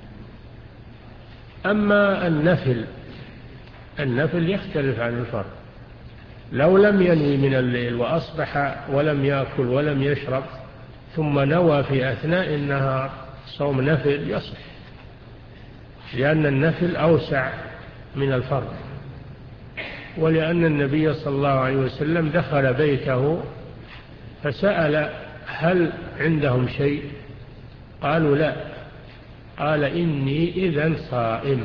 أما النفل النفل يختلف عن الفرض، لو لم ينوي من الليل وأصبح ولم يأكل ولم يشرب ثم نوى في أثناء النهار صوم نفل يصح، لأن النفل أوسع من الفرض، ولأن النبي صلى الله عليه وسلم دخل بيته فسأل هل عندهم شيء؟ قالوا لا، قال إني إذن صائم،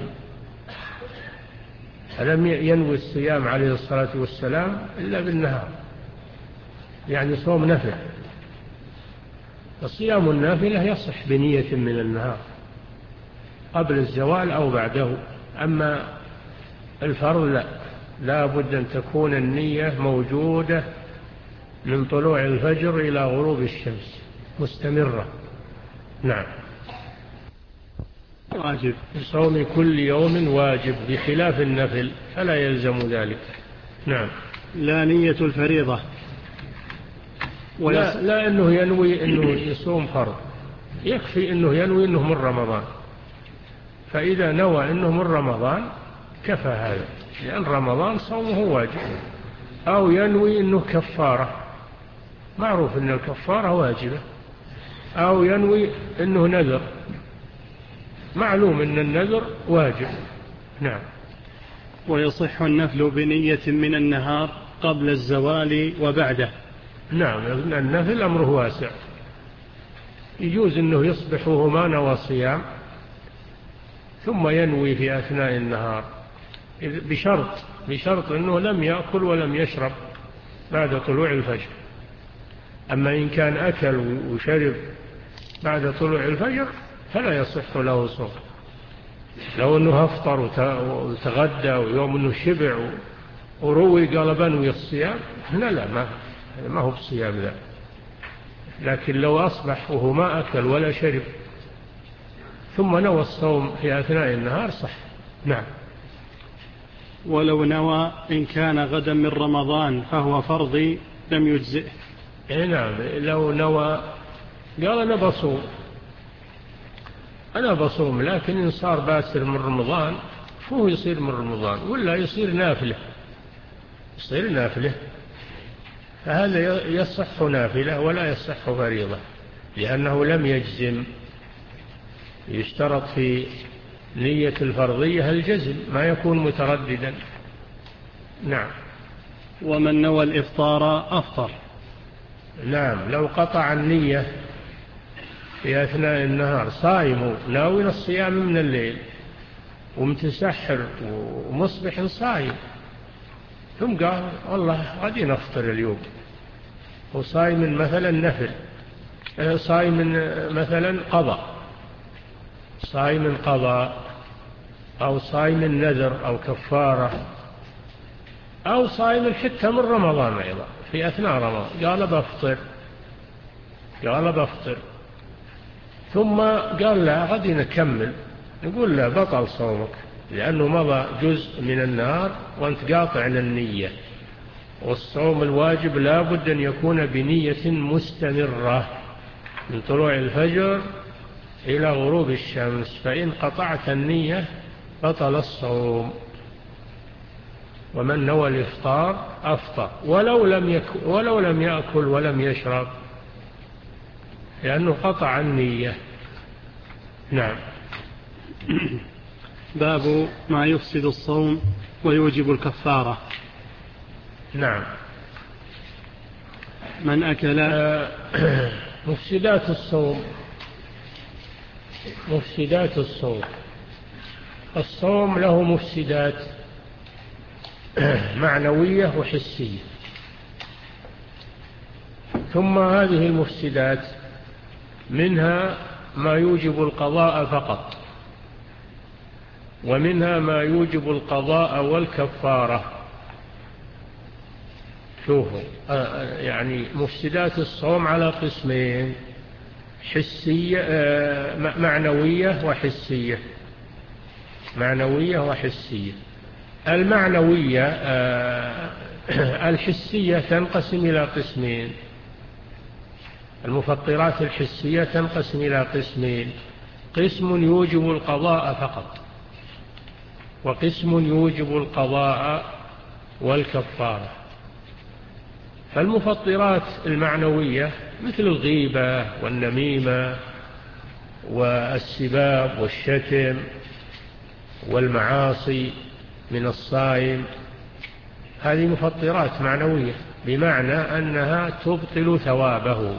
فلم ينوي الصيام عليه الصلاة والسلام إلا بالنهار، يعني صوم نفل. فصيام النافلة يصح بنية من النهار قبل الزوال أو بعده، أما الفرض لا، لا بد أن تكون النية موجودة من طلوع الفجر إلى غروب الشمس مستمرة. نعم.
واجب
صوم كل يوم واجب بخلاف النفل فلا يلزم ذلك. نعم.
لا نية الفريضة
ولا لا أنه ينوي أنه يصوم فرض، يكفي أنه ينوي أنه من رمضان، فإذا نوى أنه من رمضان كفى هذا، لأن رمضان صومه واجب. أو ينوي أنه كفارة، معروف أن الكفارة واجبة، أو ينوي أنه نذر، معلوم أن النذر واجب. نعم.
ويصح النفل بنية من النهار قبل الزوال وبعده.
نعم. النفل أمره واسع، يجوز أنه يصبح وهو ما نوى صيام ثم ينوي في أثناء النهار، بشرط بشرط أنه لم يأكل ولم يشرب بعد طلوع الفجر. أما إن كان أكل وشرب بعد طلوع الفجر فلا يصح له صوم. لو أنه أفطر وتغدى ويوم أنه شبع وروي قال بنوي الصيام، لا لا ما, ما هو بصيام ذا. لكن لو أصبح وهو ما أكل ولا شرب ثم نوى الصوم في أثناء النهار صح. نعم.
ولو نوى إن كان غدا من رمضان فهو فرضي لم يجزئه.
إيه نعم. لو نوى قال أنا بصوم أنا بصوم لكن إن صار باسر من رمضان فهو يصير من رمضان ولا يصير نافلة يصير نافلة فهذا يصح نافلة ولا يصح فريضة لأنه لم يجزم. يشترط في نية الفرضية الجزم ما يكون مترددا. نعم.
ومن نوى الإفطار أفطر.
نعم. لو قطع النية في أثناء النهار صائم ناوي الصيام من الليل ومتسحر ومصبح صائم ثم قال والله غادي نفطر اليوم وصائم مثلا نفل صائم مثلا قضاء صائم قضاء أو صائم نذر أو كفارة أو صائم حتى من رمضان أيضا في أثناء رمضان قال بفطر قال بفطر ثم قال لا غادي نكمل نقول لا بطل صومك لأنه مضى جزء من النهار وأنت قاطع للنية. والصوم الواجب لا بد أن يكون بنية مستمرة من طلوع الفجر إلى غروب الشمس فإن قطعت النية بطل الصوم. ومن نوى الإفطار أفطر ولو لم يأكل ولو لم يأكل ولم يشرب لأنه قطع النية. نعم.
باب ما يفسد الصوم ويوجب الكفارة.
نعم.
من أكل
مفسدات الصوم مفسدات الصوم الصوم له مفسدات معنوية وحسية. ثم هذه المفسدات منها ما يوجب القضاء فقط ومنها ما يوجب القضاء والكفارة. شوفوا يعني مفسدات الصوم على قسمين حسية معنوية وحسية معنوية وحسية. المعنوية الحسية تنقسم إلى قسمين. المفطرات الحسية تنقسم إلى قسمين قسم يوجب القضاء فقط وقسم يوجب القضاء والكفارة. فالمفطرات المعنوية مثل الغيبة والنميمة والسباب والشتم والمعاصي من الصائم هذه مفطرات معنوية بمعنى أنها تبطل ثوابه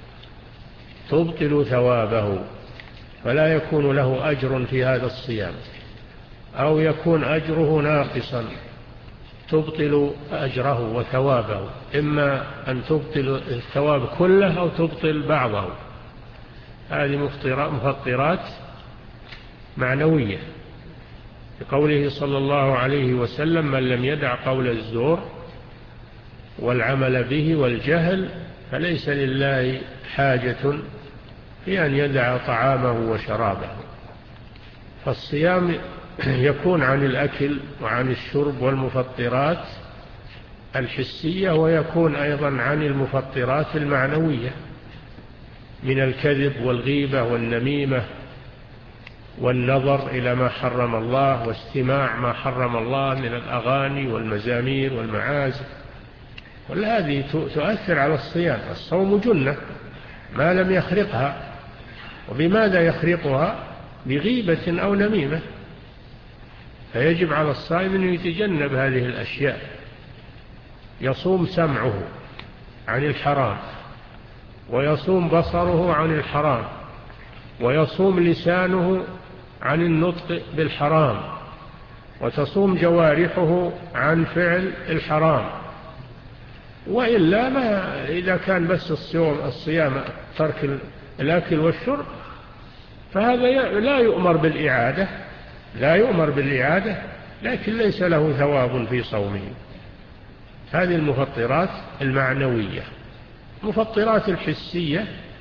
تبطل ثوابه فلا يكون له أجر في هذا الصيام أو يكون أجره ناقصا تبطل أجره وثوابه إما أن تبطل الثواب كله أو تبطل بعضه. هذه مفطرات معنوية بقوله صلى الله عليه وسلم من لم يدع قول الزور والعمل به والجهل فليس لله حاجة في أن يدع طعامه وشرابه. فالصيام يكون عن الأكل وعن الشرب والمفطرات الحسية ويكون أيضا عن المفطرات المعنوية من الكذب والغيبة والنميمة والنظر إلى ما حرم الله واستماع ما حرم الله من الأغاني والمزامير والمعازف. وهذه تؤثر على الصيام. الصوم جنة ما لم يخرقها. وبماذا يخرقها؟ بغيبة أو نميمة. فيجب على الصائم أن يتجنب هذه الأشياء. يصوم سمعه عن الحرام ويصوم بصره عن الحرام ويصوم لسانه عن النطق بالحرام وتصوم جوارحه عن فعل الحرام. وإلا ما إذا كان بس الصيام الصيام ترك الأكل والشرب فهذا لا يؤمر بالإعادة لا يؤمر بالإعادة لكن ليس له ثواب في صومه. هذه المفطرات المعنوية. المفطرات الحسية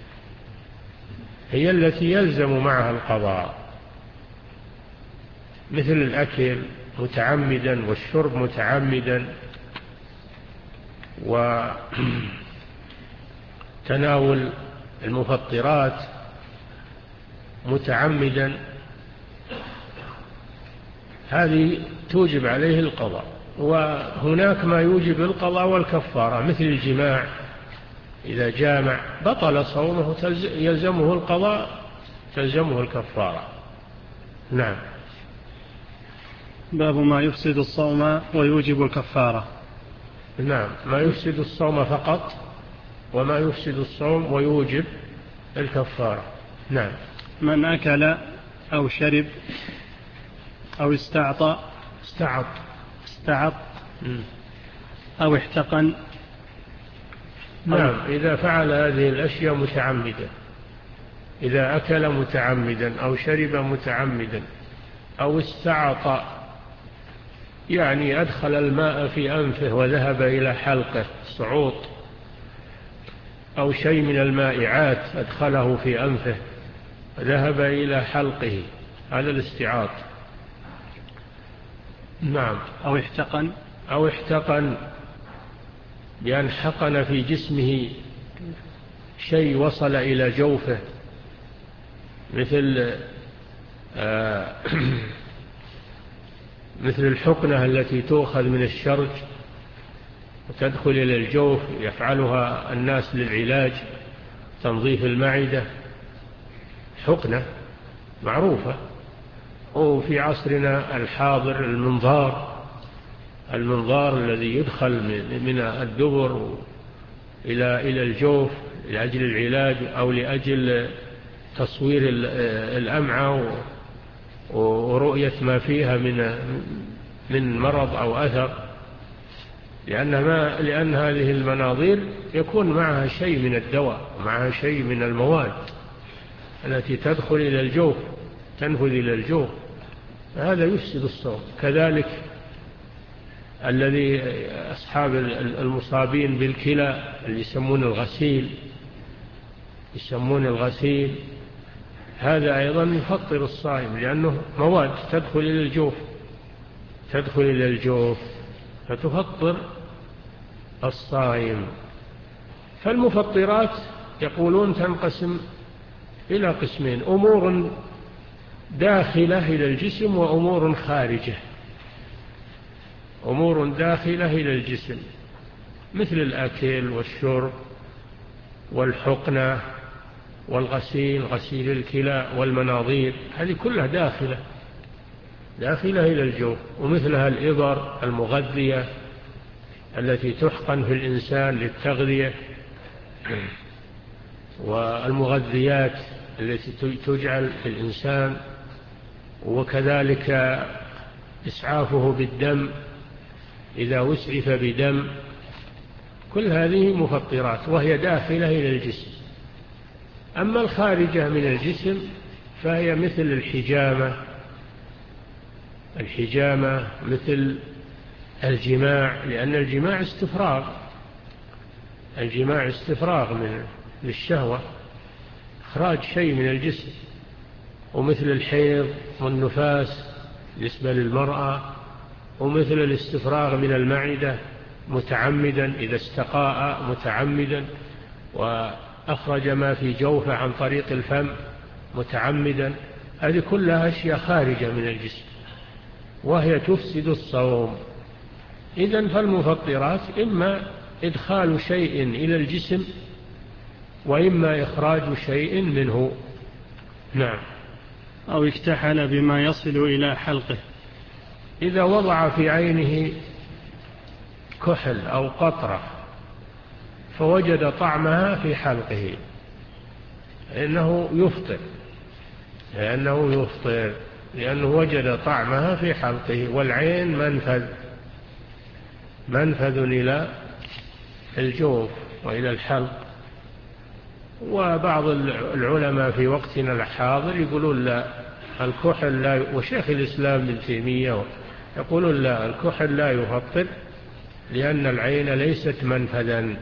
هي التي يلزم معها القضاء، مثل الأكل متعمدا والشرب متعمدا وتناول المفطرات متعمدا، هذه توجب عليه القضاء. وهناك ما يوجب القضاء والكفارة، مثل الجماع، إذا جامع بطل صومه يلزمه القضاء تلزمه الكفارة. نعم.
باب ما يفسد الصوم ويوجب الكفارة.
نعم، ما يفسد الصوم فقط وما يفسد الصوم ويوجب الكفارة. نعم.
من أكل أو شرب أو استعطى
استعط
استعط أو احتقن.
نعم، إذا فعل هذه الأشياء متعمدا، إذا أكل متعمدا أو شرب متعمدا أو استعط، يعني أدخل الماء في أنفه وذهب إلى حلقه صعوط، أو شيء من المائعات أدخله في أنفه وذهب إلى حلقه، هذا الاستعاط. نعم.
أو احتقن
أو احتقن، بأن حقن في جسمه شيء وصل إلى جوفه، مثل آه مثل الحقنة التي تؤخذ من الشرج وتدخل إلى الجوف، يفعلها الناس للعلاج، تنظيف المعدة، حقنة معروفة. وفي عصرنا الحاضر المنظار المنظار الذي يدخل من الدبر إلى إلى الجوف لأجل العلاج أو لأجل تصوير الأمعاء ورؤية ما فيها من من مرض أو أثر، لأن ما لأن هذه المناظير يكون معها شيء من الدواء ومعها شيء من المواد التي تدخل إلى الجوف تنفذ إلى الجوف، هذا يفسد الصوم. كذلك الذي أصحاب المصابين بالكلى اللي يسمون الغسيل يسمون الغسيل هذا أيضا يفطر الصائم، لأنه مواد تدخل إلى الجوف تدخل إلى الجوف فتفطر الصائم. فالمفطرات يقولون تنقسم إلى قسمين: أمور داخلة إلى الجسم وأمور خارجة. أمور داخلة إلى الجسم مثل الأكل والشرب والحقنة والغسيل، غسيل الكلى والمناظير، هذه كلها داخلة داخلة إلى الجوف. ومثلها الإبر المغذية التي تحقن في الإنسان للتغذية، والمغذيات التي تجعل في الإنسان، وكذلك إسعافه بالدم إذا أسعف بدم، كل هذه مفطرات وهي داخلة إلى الجسم. أما الخارجة من الجسم فهي مثل الحجامة الحجامة مثل الجماع، لأن الجماع استفراغ الجماع استفراغ من للشهوة، إخراج شيء من الجسم. ومثل الحيض والنفاس بالنسبة للمرأة، ومثل الاستفراغ من المعدة متعمدا إذا استقاء متعمدا وأخرج ما في جوفه عن طريق الفم متعمدا، هذه كلها أشياء خارجة من الجسم وهي تفسد الصوم. إذن فالمفطرات إما إدخال شيء إلى الجسم وإما إخراج شيء منه. نعم.
أو اكتحل بما يصل إلى حلقه،
إذا وضع في عينه كحل أو قطرة فوجد طعمها في حلقه إنه يفطر لأنه يفطر لأنه وجد طعمها في حلقه. والعين منفذ منفذ إلى الجوف وإلى الحلق، وبعض العلماء في وقتنا الحاضر يقولون لا، الكحل لا، وشيخ الإسلام ابن تيمية يقولون لا، الكحل لا يفطر لأن العين ليست منفذا،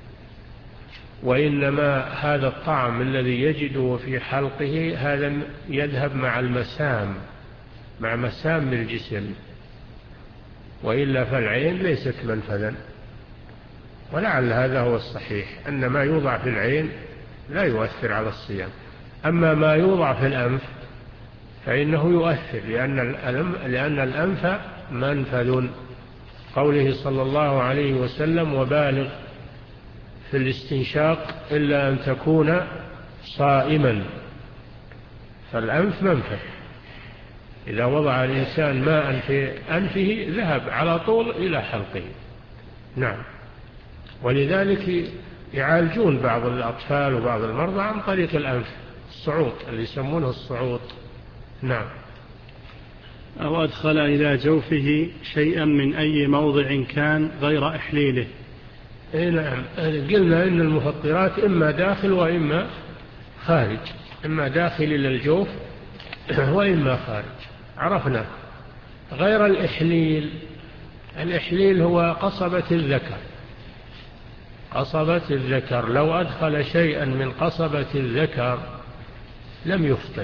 وإنما هذا الطعم الذي يجده في حلقه هذا يذهب مع المسام، مع مسام الجسم، وإلا فالعين ليست منفذا. ولعل هذا هو الصحيح، أن ما يوضع في العين لا يؤثر على الصيام. أما ما يوضع في الأنف فإنه يؤثر، لأن لأن الأنف منفذ، قوله صلى الله عليه وسلم: وبالغ في الاستنشاق إلا أن تكون صائما. فالأنف منفذ، إذا وضع الإنسان ماء في أنفه ذهب على طول إلى حلقه. نعم. ولذلك يعالجون بعض الأطفال وبعض المرضى عن طريق الأنف، الصعود اللي يسمونه الصعود. نعم.
أو أدخل إلى جوفه شيئا من أي موضع كان غير إحليله.
إيه نعم، قلنا إن المفطرات إما داخل وإما خارج، إما داخل إلى الجوف وإما خارج. عرفنا. غير الإحليل، الإحليل هو قصبة الذكر، قصبة الذكر، لو أدخل شيئا من قصبة الذكر لم يفطر،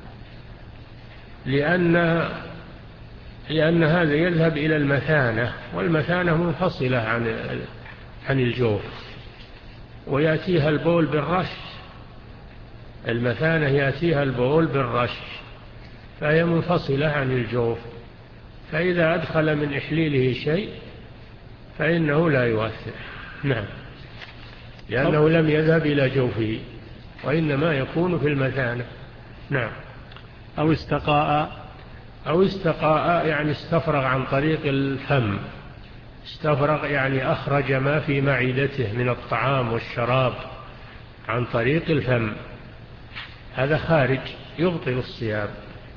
لأن لأن هذا يذهب إلى المثانة، والمثانة منفصلة عن عن الجوف، ويأتيها البول بالرش، المثانة يأتيها البول بالرش، فهي منفصلة عن الجوف، فإذا أدخل من إحليله شيء فإنه لا يؤثر. نعم، لأنه لم يذهب إلى جوفه، وإنما يكون في المثانة. نعم.
أو استقاء،
أو استقاء يعني استفرغ عن طريق الفم، استفرغ يعني أخرج ما في معدته من الطعام والشراب عن طريق الفم، هذا خارج يبطل الصيام.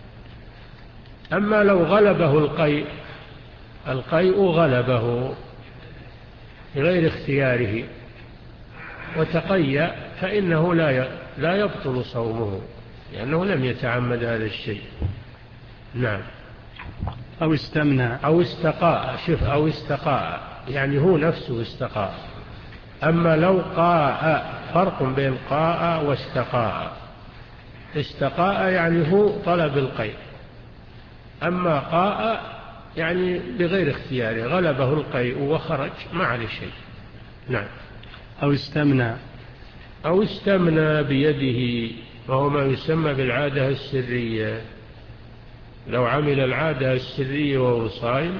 أما لو غلبه القيء، القيء غلبه بغير اختياره وتقيأ، فإنه لا لا يبطل صومه، لأنه لم يتعمد هذا الشيء. نعم.
أو استمنى،
أو استقاء، شوف، أو استقاء يعني هو نفسه استقاء. أما لو قاء، فرق بين قاء واستقاء. استقاء يعني هو طلب القيء، أما قاء يعني بغير اختياره، غلبه القيء وخرج ما عليه شيء. نعم.
أو استمنى،
أو استمنى بيده، وهو ما يسمى بالعادة السرية. لو عمل العادة السرية وهو صائم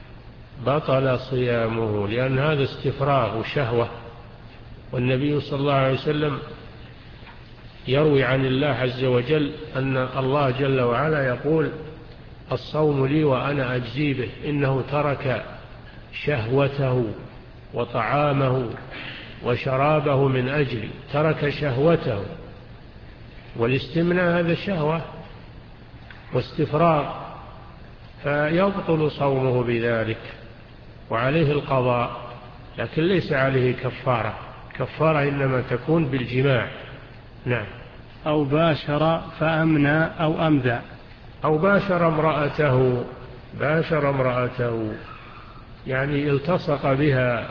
بطل صيامه، لأن هذا استفراغ وشهوة. والنبي صلى الله عليه وسلم يروي عن الله عز وجل أن الله جل وعلا يقول: الصوم لي وأنا أجزي به، إنه ترك شهوته وطعامه وشرابه من أجلي، ترك شهوته. والاستمناء هذا شهوة واستفراغ، فيبطل صومه بذلك وعليه القضاء، لكن ليس عليه كفارة، كفارة إنما تكون بالجماع. نعم.
أو باشر فأمنى أو أمذى،
أو باشر امرأته، باشر امرأته يعني التصق بها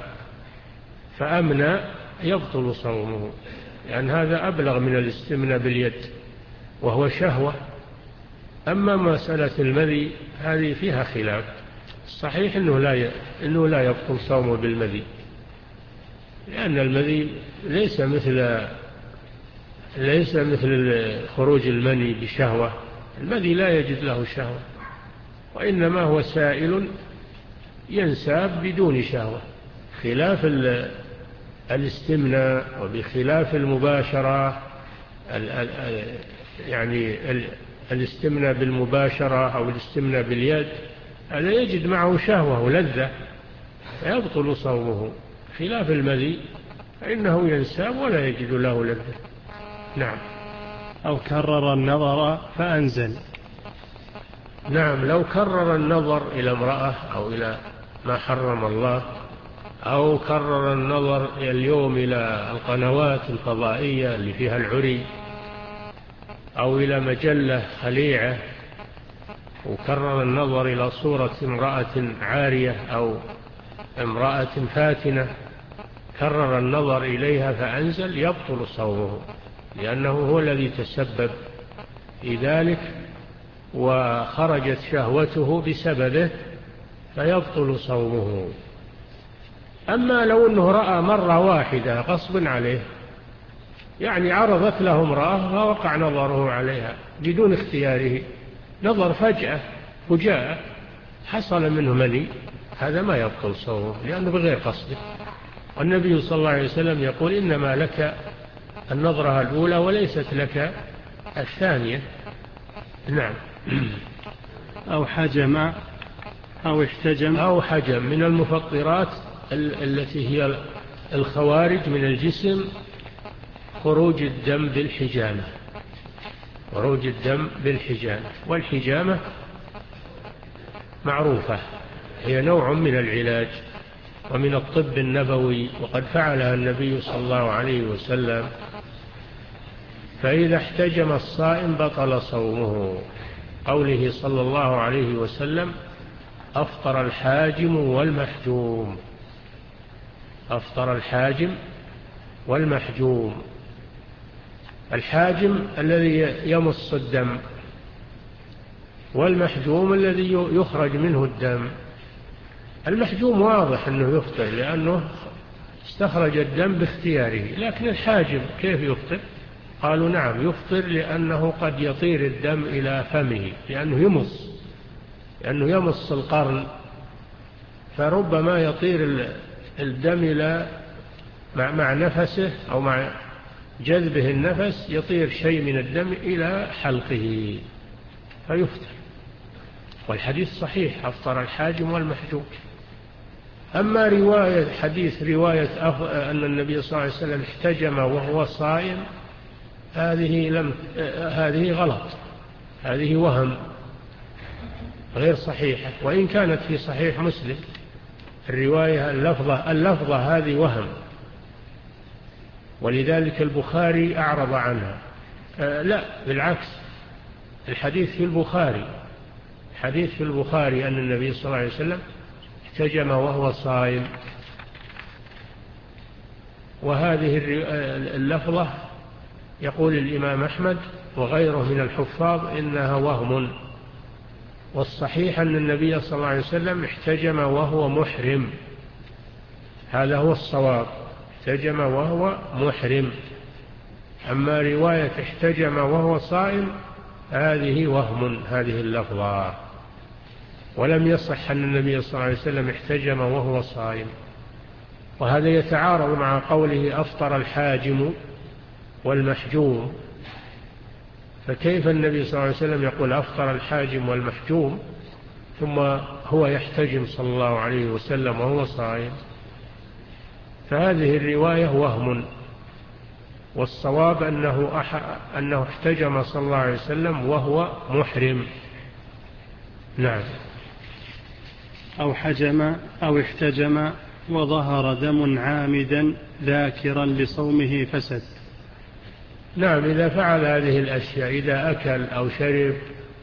فأمنى يبطل صومه، لأن هذا أبلغ من الاستمناء باليد وهو شهوة. أما مسألة المذي هذه فيها خلاف، الصحيح أنه لا إنه لا يبطل صومه بالمذي، لأن المذي ليس مثل ليس مثل خروج المني بشهوة، المذي لا يجد له شهوة، وإنما هو سائل ينساب بدون شهوة، خلاف الاستمناء وبخلاف المباشرة. يعني الاستمناء بالمباشرة أو الاستمناء باليد هذا يجد معه شهوة ولذة فيبطل صومه، خلاف المذي فإنه ينساب ولا يجد له لذة. نعم.
أو كرر النظر فأنزل،
نعم، لو كرر النظر إلى امرأة أو إلى ما حرم الله أو كرر النظر اليوم إلى القنوات الفضائية اللي فيها العري، أو إلى مجلة خليعة، وكرر النظر إلى صورة امرأة عارية أو امرأة فاتنة، كرر النظر إليها فأنزل، يبطل صومه، لأنه هو الذي تسبب في ذلك وخرجت شهوته بسببه، فيبطل صومه. أما لو أنه رأى مرة واحدة غصب عليه، يعني عرضت له امرأة فوقع نظره عليها بدون اختياره، نظر فجأة فجاء حصل منه مني، هذا ما يبطل صومه لأنه بغير قصده. والنبي صلى الله عليه وسلم يقول إنما لك النظرة الأولى وليست لك الثانية. نعم.
أو حجم أو احتجم
أو حجم من المفطرات التي هي الخوارج من الجسم، خروج الدم بالحجامة، خروج الدم بالحجامة. والحجامة معروفة، هي نوع من العلاج ومن الطب النبوي، وقد فعلها النبي صلى الله عليه وسلم. فإذا احتجم الصائم بطل صومه، قوله صلى الله عليه وسلم: أفطر الحاجم والمحجوم. أفطر الحاجم والمحجوم. الحاجم الذي يمص الدم، والمحجوم الذي يخرج منه الدم. المحجوم واضح أنه يفطر لأنه استخرج الدم باختياره، لكن الحاجم كيف يفطر؟ قالوا نعم يفطر لأنه قد يطير الدم إلى فمه، لأنه يمص لأنه يمص القرن، فربما يطير الدم إلى مع, مع نفسه أو مع جذبه النفس، يطير شيء من الدم إلى حلقه فيفطر. والحديث صحيح: أفطر الحاجم والمحجوم. أما رواية حديث رواية أن النبي صلى الله عليه وسلم احتجم وهو صائم، هذه لم هذه غلط، هذه وهم غير صحيحة، وإن كانت في صحيح مسلم الرواية اللفظة اللفظة هذه وهم، ولذلك البخاري أعرض عنها. آه لا بالعكس، الحديث في البخاري، حديث في البخاري أن النبي صلى الله عليه وسلم احتجم وهو صائم، وهذه اللفظة يقول الإمام أحمد وغيره من الحفاظ إنها وهم، والصحيح أن النبي صلى الله عليه وسلم احتجم وهو محرم، هذا هو الصواب، احتجم وهو محرم. أما رواية احتجم وهو صائم هذه وهم، هذه اللفظة، ولم يصح أن النبي صلى الله عليه وسلم احتجم وهو صائم. وهذا يتعارض مع قوله: أفطر الحاجم والمحجوم. فكيف النبي صلى الله عليه وسلم يقول أفطر الحاجم والمحجوم ثم هو يحتجم صلى الله عليه وسلم وهو صائم؟ فهذه الرواية وهم، والصواب أنه, أح... أنه احتجم صلى الله عليه وسلم وهو محرم. نعم.
أو حجم أو احتجم وظهر دم عامدا ذاكرا لصومه فسد.
نعم، إذا فعل هذه الأشياء، إذا أكل أو شرب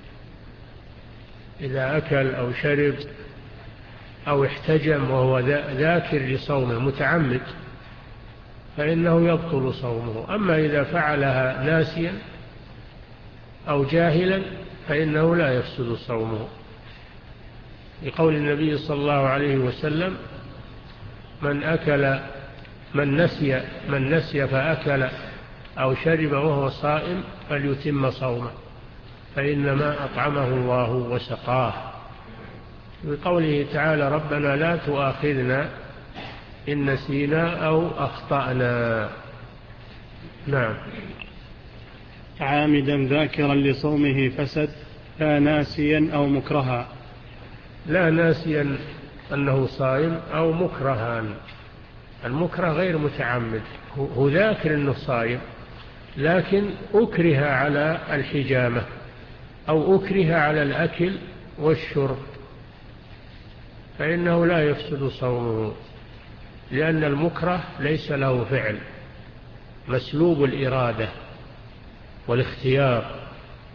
إذا أكل أو شرب أو احتجم وهو ذاكر لصومه متعمد فإنه يبطل صومه. أما إذا فعلها ناسيا أو جاهلا فإنه لا يفسد صومه، لقول النبي صلى الله عليه وسلم: من أكل من نسي من نسي فأكل أو شرب وهو صائم فليتم صومه فإنما أطعمه الله وسقاه. بقوله تعالى: ربنا لا تؤاخذنا إن نسينا أو أخطأنا. نعم.
عامدا ذاكرا لصومه فسد، لا ناسيا أو مكرها.
لا ناسيا أنه صائم أو مكرها. المكره غير متعمد، هو ذاكر أنه صائم لكن أكره على الحجامة أو أكره على الأكل والشرب فإنه لا يفسد صومه. لأن المكره ليس له فعل، مسلوب الإرادة والاختيار،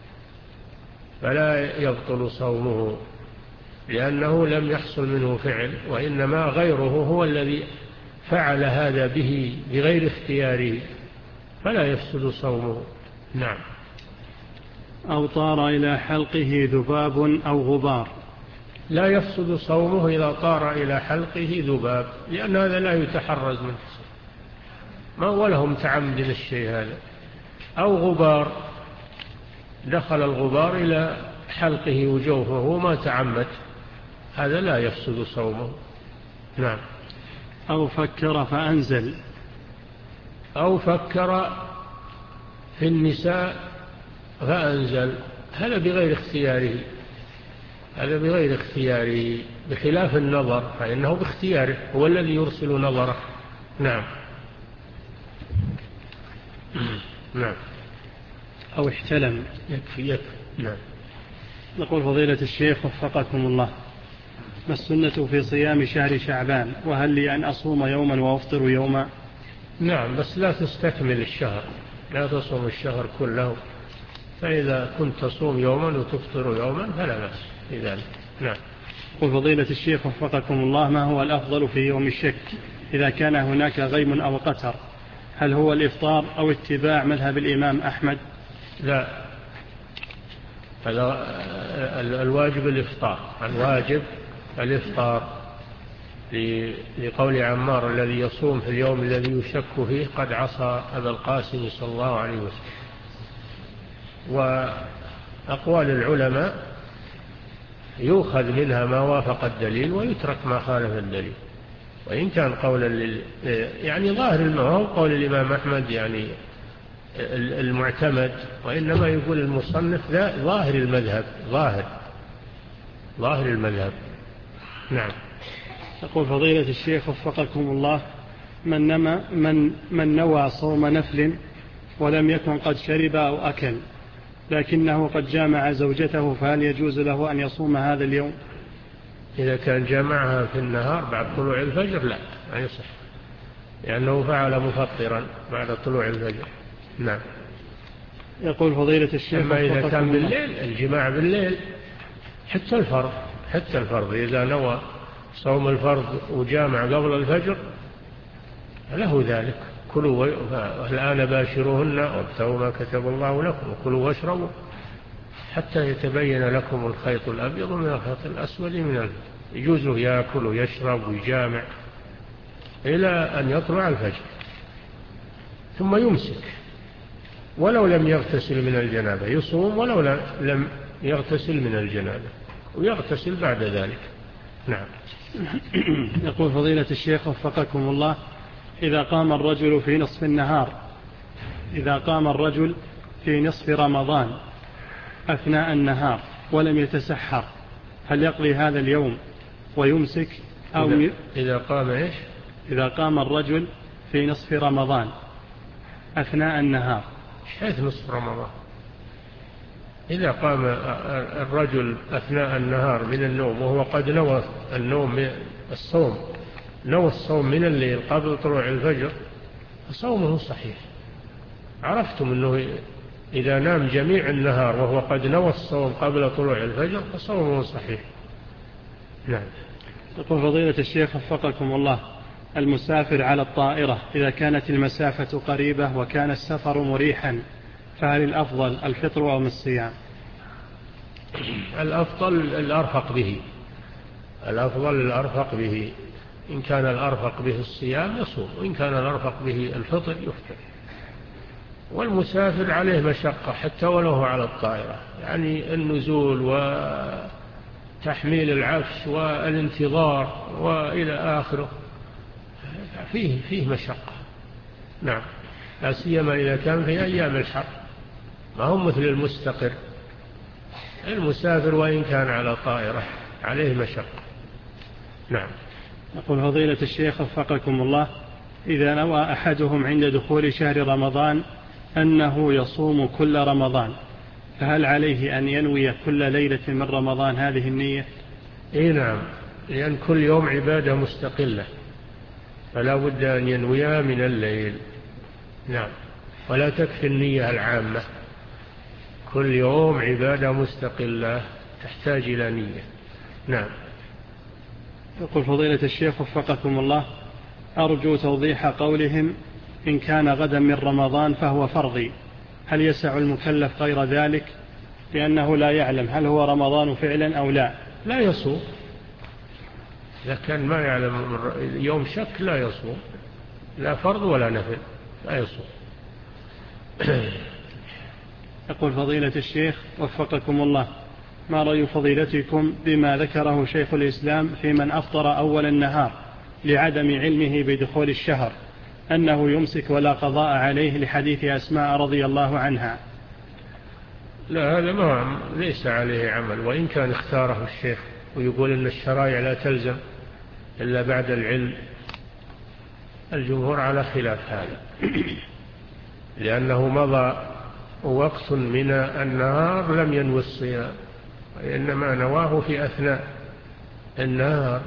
فلا يبطل صومه لأنه لم يحصل منه فعل، وإنما غيره هو الذي فعل هذا به بغير اختياره، فلا يفسد صومه. نعم.
أو طار إلى حلقه ذباب أو غبار.
لا يفسد صومه إذا طار إلى حلقه ذباب، لأن هذا لا يتحرز منه، ما وله متعمد للشيء هذا. أو غبار، دخل الغبار إلى حلقه وجوفه وما تعمد، هذا لا يفسد صومه. نعم.
أو فكر فأنزل.
أو فكر في النساء فأنزل، هذا بغير اختياره، هذا بغير اختياره، بخلاف النظر فإنه باختياره، هو الذي يرسل نظره. نعم. نعم.
أو احتلم.
يكفي يكفي. نعم.
نقول فضيلة الشيخ وفقكم الله، ما السنة في صيام شهر شعبان، وهل لي أن أصوم يوما وأفطر يوما؟
نعم، بس لا تستكمل الشهر، لا تصوم الشهر كله، فإذا كنت تصوم يوما وتفطر يوما فلا بأس في ذلك. نعم.
قل فضيلة الشيخ وفقكم الله، ما هو الأفضل في يوم الشك إذا كان هناك غيم أو قتر؟ هل هو الإفطار أو اتباع مذهب الإمام أحمد؟
لا، الواجب الإفطار، الواجب الإفطار، لقول عمار الذي يصوم في اليوم الذي يشك فيه قد عصى أبا القاسم صلى الله عليه وسلم. وأقوال العلماء يؤخذ منها ما وافق الدليل ويترك ما خالف الدليل، وإن كان قولا لل... يعني ظاهر المهم قول الإمام أحمد يعني المعتمد، وإنما يقول المصنف ظاهر المذهب، ظاهر ظاهر المذهب. نعم.
يقول فضيلة الشيخ وفقكم الله، من, نما من, من نوى صوم نفل ولم يكن قد شرب أو أكل لكنه قد جامع زوجته، فهل يجوز له أن يصوم هذا اليوم؟
إذا كان جامعها في النهار بعد طلوع الفجر لا ما يصح، لأنه فعل مفطرا بعد طلوع الفجر. نعم.
يقول فضيلة الشيخ،
أما إذا كان بالليل، الجماع بالليل حتى الفرض، حتى الفرض إذا نوى صوم الفرض وجامع قبل الفجر له ذلك. كلوا الآن باشروهن وابتغوا ما كتب الله لكم وكلوا واشربوا حتى يتبين لكم الخيط الأبيض من الخيط الأسود من الفجر. يجوز يأكل ويشرب ويجامع إلى أن يطلع الفجر، ثم يمسك ولو لم يغتسل من الجنابة، يصوم ولو لم يغتسل من الجنابة، ويغتسل بعد ذلك. نعم.
يقول فضيلة الشيخ وفقكم الله، إذا قام الرجل في نصف النهار إذا قام الرجل في نصف رمضان أثناء النهار ولم يتسحر، هل يقضي هذا اليوم ويمسك أو
إذا, إذا قام إيش؟
إذا قام الرجل في نصف رمضان أثناء النهار.
حيث نصف رمضان؟ إذا قام الرجل أثناء النهار من النوم وهو قد نوى النوم الصوم نوى الصوم من الليل قبل طلوع الفجر فصومه صحيح. عرفتم أنه إذا نام جميع النهار وهو قد نوى الصوم قبل طلوع الفجر فصومه صحيح. نعم.
يقول فضيلة الشيخ وفقكم الله، المسافر على الطائرة إذا كانت المسافة قريبة وكان السفر مريحا، فهل الأفضل الفطر أو الصيام؟
الأفضل الأرفق به، الأفضل الأرفق به. إن كان الأرفق به الصيام يصوم، وإن كان الأرفق به الفطر يفطر. والمسافر عليه مشقة حتى ولو على الطائرة، يعني النزول وتحميل العفش والانتظار وإلى آخره، فيه فيه مشقة. نعم. لا سيما إذا كان في أيام الحر، ما هم مثل المستقر. المسافر وإن كان على طائرة عليه مشقة. نعم.
يقول فضيلة الشيخ وفقكم الله، إذا نوى أحدهم عند دخول شهر رمضان أنه يصوم كل رمضان، فهل عليه أن ينوي كل ليلة من رمضان هذه النية؟
إيه نعم، لأن كل يوم عبادة مستقلة، فلا بد أن ينويها من الليل. نعم. ولا تكفي النية العامة، كل يوم عبادة مستقلة تحتاج إلى نية. نعم.
يقول فضيلة الشيخ وفقكم الله، أرجو توضيح قولهم إن كان غدا من رمضان فهو فرضي، هل يسع المكلف غير ذلك؟ لأنه لا يعلم هل هو رمضان فعلا أو لا.
لا يصوم، إذا كان ما يعلم يوم شك لا يصوم، لا فرض ولا نفل، لا يصوم.
يقول فضيلة الشيخ وفقكم الله، ما رأي فضيلتكم بما ذكره شيخ الإسلام في من أفطر أول النهار لعدم علمه بدخول الشهر أنه يمسك ولا قضاء عليه، لحديث أسماء رضي الله عنها؟
لا، هذا ما ليس عليه عمل، وإن كان اختاره الشيخ ويقول إن الشرائع لا تلزم إلا بعد العلم، الجمهور على خلاف هذا، لأنه مضى وقت من النهار لم ينوي الصيام، وإنما نواه في أثناء النهار،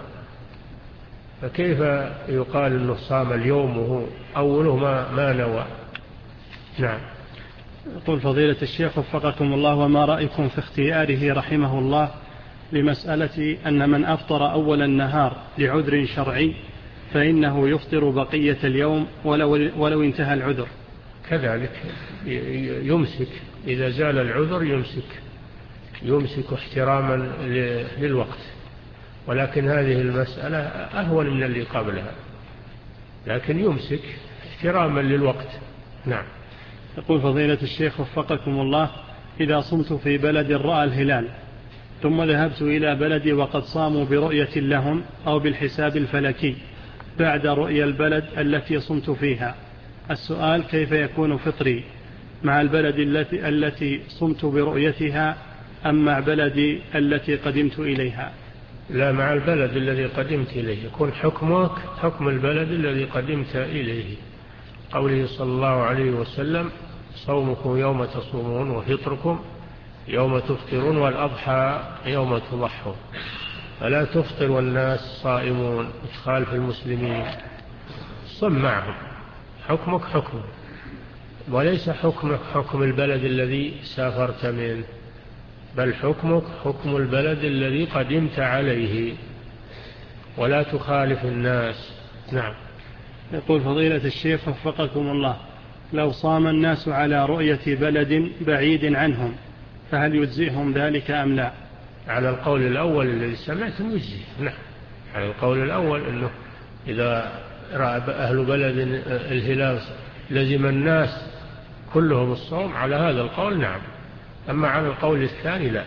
فكيف يقال أنه صام اليوم وهو أوله ما, ما نوى؟ نعم.
يقول فضيلة الشيخ وفقكم الله، وما رأيكم في اختياره رحمه الله لمسألة أن من أفطر أول النهار لعذر شرعي فإنه يفطر بقية اليوم ولو, ولو انتهى العذر؟
كذلك يمسك، إذا زال العذر يمسك يمسك احتراما للوقت، ولكن هذه المسألة أهون من اللي قبلها، لكن يمسك احتراما للوقت. نعم.
يقول فضيلة الشيخ وفقكم الله، إذا صمت في بلد رأى الهلال ثم ذهبت إلى بلدي وقد صاموا برؤية لهم أو بالحساب الفلكي بعد رؤية البلد التي صمت فيها، السؤال كيف يكون فطري مع البلد التي, التي صمت برؤيتها أم مع بلدي التي قدمت إليها؟
لا، مع البلد الذي قدمت إليه، يكون حكمك حكم البلد الذي قدمت إليه، قوله صلى الله عليه وسلم صومكم يوم تصومون وفطركم يوم تفطرون والأضحى يوم تضحون، فلا تفطر والناس صائمون وتخالف المسلمين، صم معهم، حكمك حكم، وليس حكمك حكم البلد الذي سافرت منه، بل حكمك حكم البلد الذي قدمت عليه، ولا تخالف الناس. نعم.
يقول فضيلة الشيخ وفقكم الله، لو صام الناس على رؤية بلد بعيد عنهم فهل يجزئهم ذلك أم لا؟
على القول الأول الذي سمعتم يجزي. نعم، على القول الأول أنه إذا رأى أهل بلد الهلال لزم الناس كلهم الصوم، على هذا القول نعم. أما على القول الثاني لا،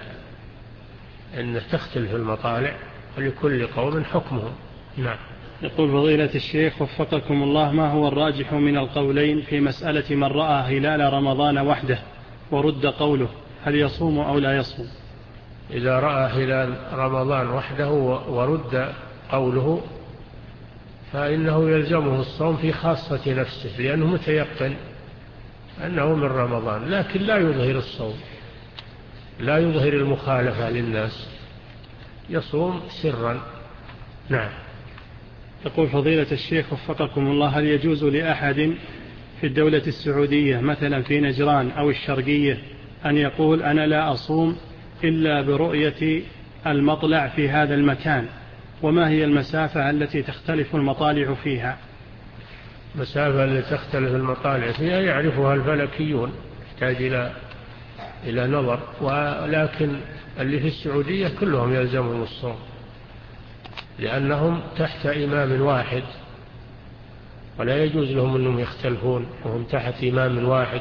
أن تختلف المطالع ولكل قوم حكمهم. نعم.
يقول فضيلة الشيخ وفقكم الله، ما هو الراجح من القولين في مسألة من رأى هلال رمضان وحده ورد قوله، هل يصوم أو لا يصوم؟
إذا رأى هلال رمضان وحده ورد قوله فإنه يلزمه الصوم في خاصة نفسه، لأنه متيقن أنه من رمضان، لكن لا يظهر الصوم، لا يظهر المخالفة للناس، يصوم سرا. نعم.
يقول فضيلة الشيخ وفقكم الله، هل يجوز لأحد في الدولة السعودية مثلا في نجران أو الشرقية أن يقول أنا لا أصوم إلا برؤية المطلع في هذا المكان، وما هي المسافة التي تختلف المطالع فيها؟
مسافة التي تختلف المطالع فيها يعرفها الفلكيون، يحتاج إلى إلى نظر، ولكن اللي في السعودية كلهم يلزمهم الصوم، لأنهم تحت إمام واحد، ولا يجوز لهم أنهم يختلفون وهم تحت إمام واحد.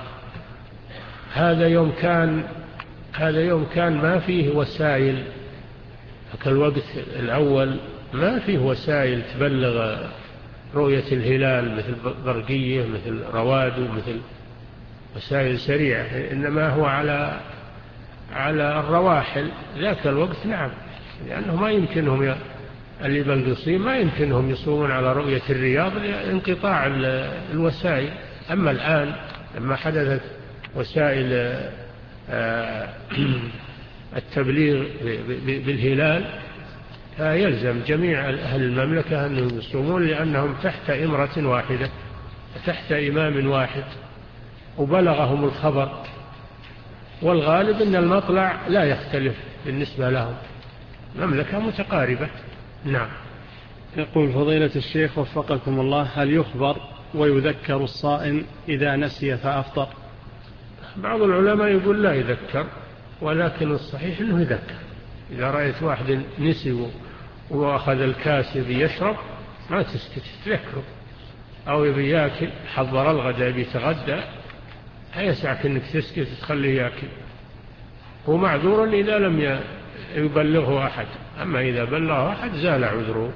هذا يوم كان هذا يوم كان ما فيه وسائل، كالوقت الأول ما فيه وسائل تبلغ رؤية الهلال مثل برقية مثل رواد مثل وسائل سريعة، إنما هو على على الرواحل ذاك الوقت. نعم، لأنه ما يمكنهم ي... اللي بالقصيم ما يمكنهم يصومون على رؤية الرياض لانقطاع الوسائل. أما الآن لما حدثت وسائل التبليغ بالهلال فيلزم جميع أهل المملكة أنهم يصومون، لأنهم تحت إمرة واحدة تحت إمام واحد وبلغهم الخبر، والغالب أن المطلع لا يختلف بالنسبة لهم، مملكة متقاربة. نعم.
يقول فضيلة الشيخ وفقكم الله: هل يخبر ويذكر الصائم إذا نسي فأفطر؟
بعض العلماء يقول لا يذكر، ولكن الصحيح أنه يذكر. إذا رأيت واحد نسي وأخذ الكاس يبي يشرب ما تسكت تذكره، أو يبي يأكل حضر الغداء يبي يتغدى يسعك أنك تسكت تخليه يأكل، هو معذور إذا لم يبلغه أحد، أما إذا بلغه أحد زال عذره.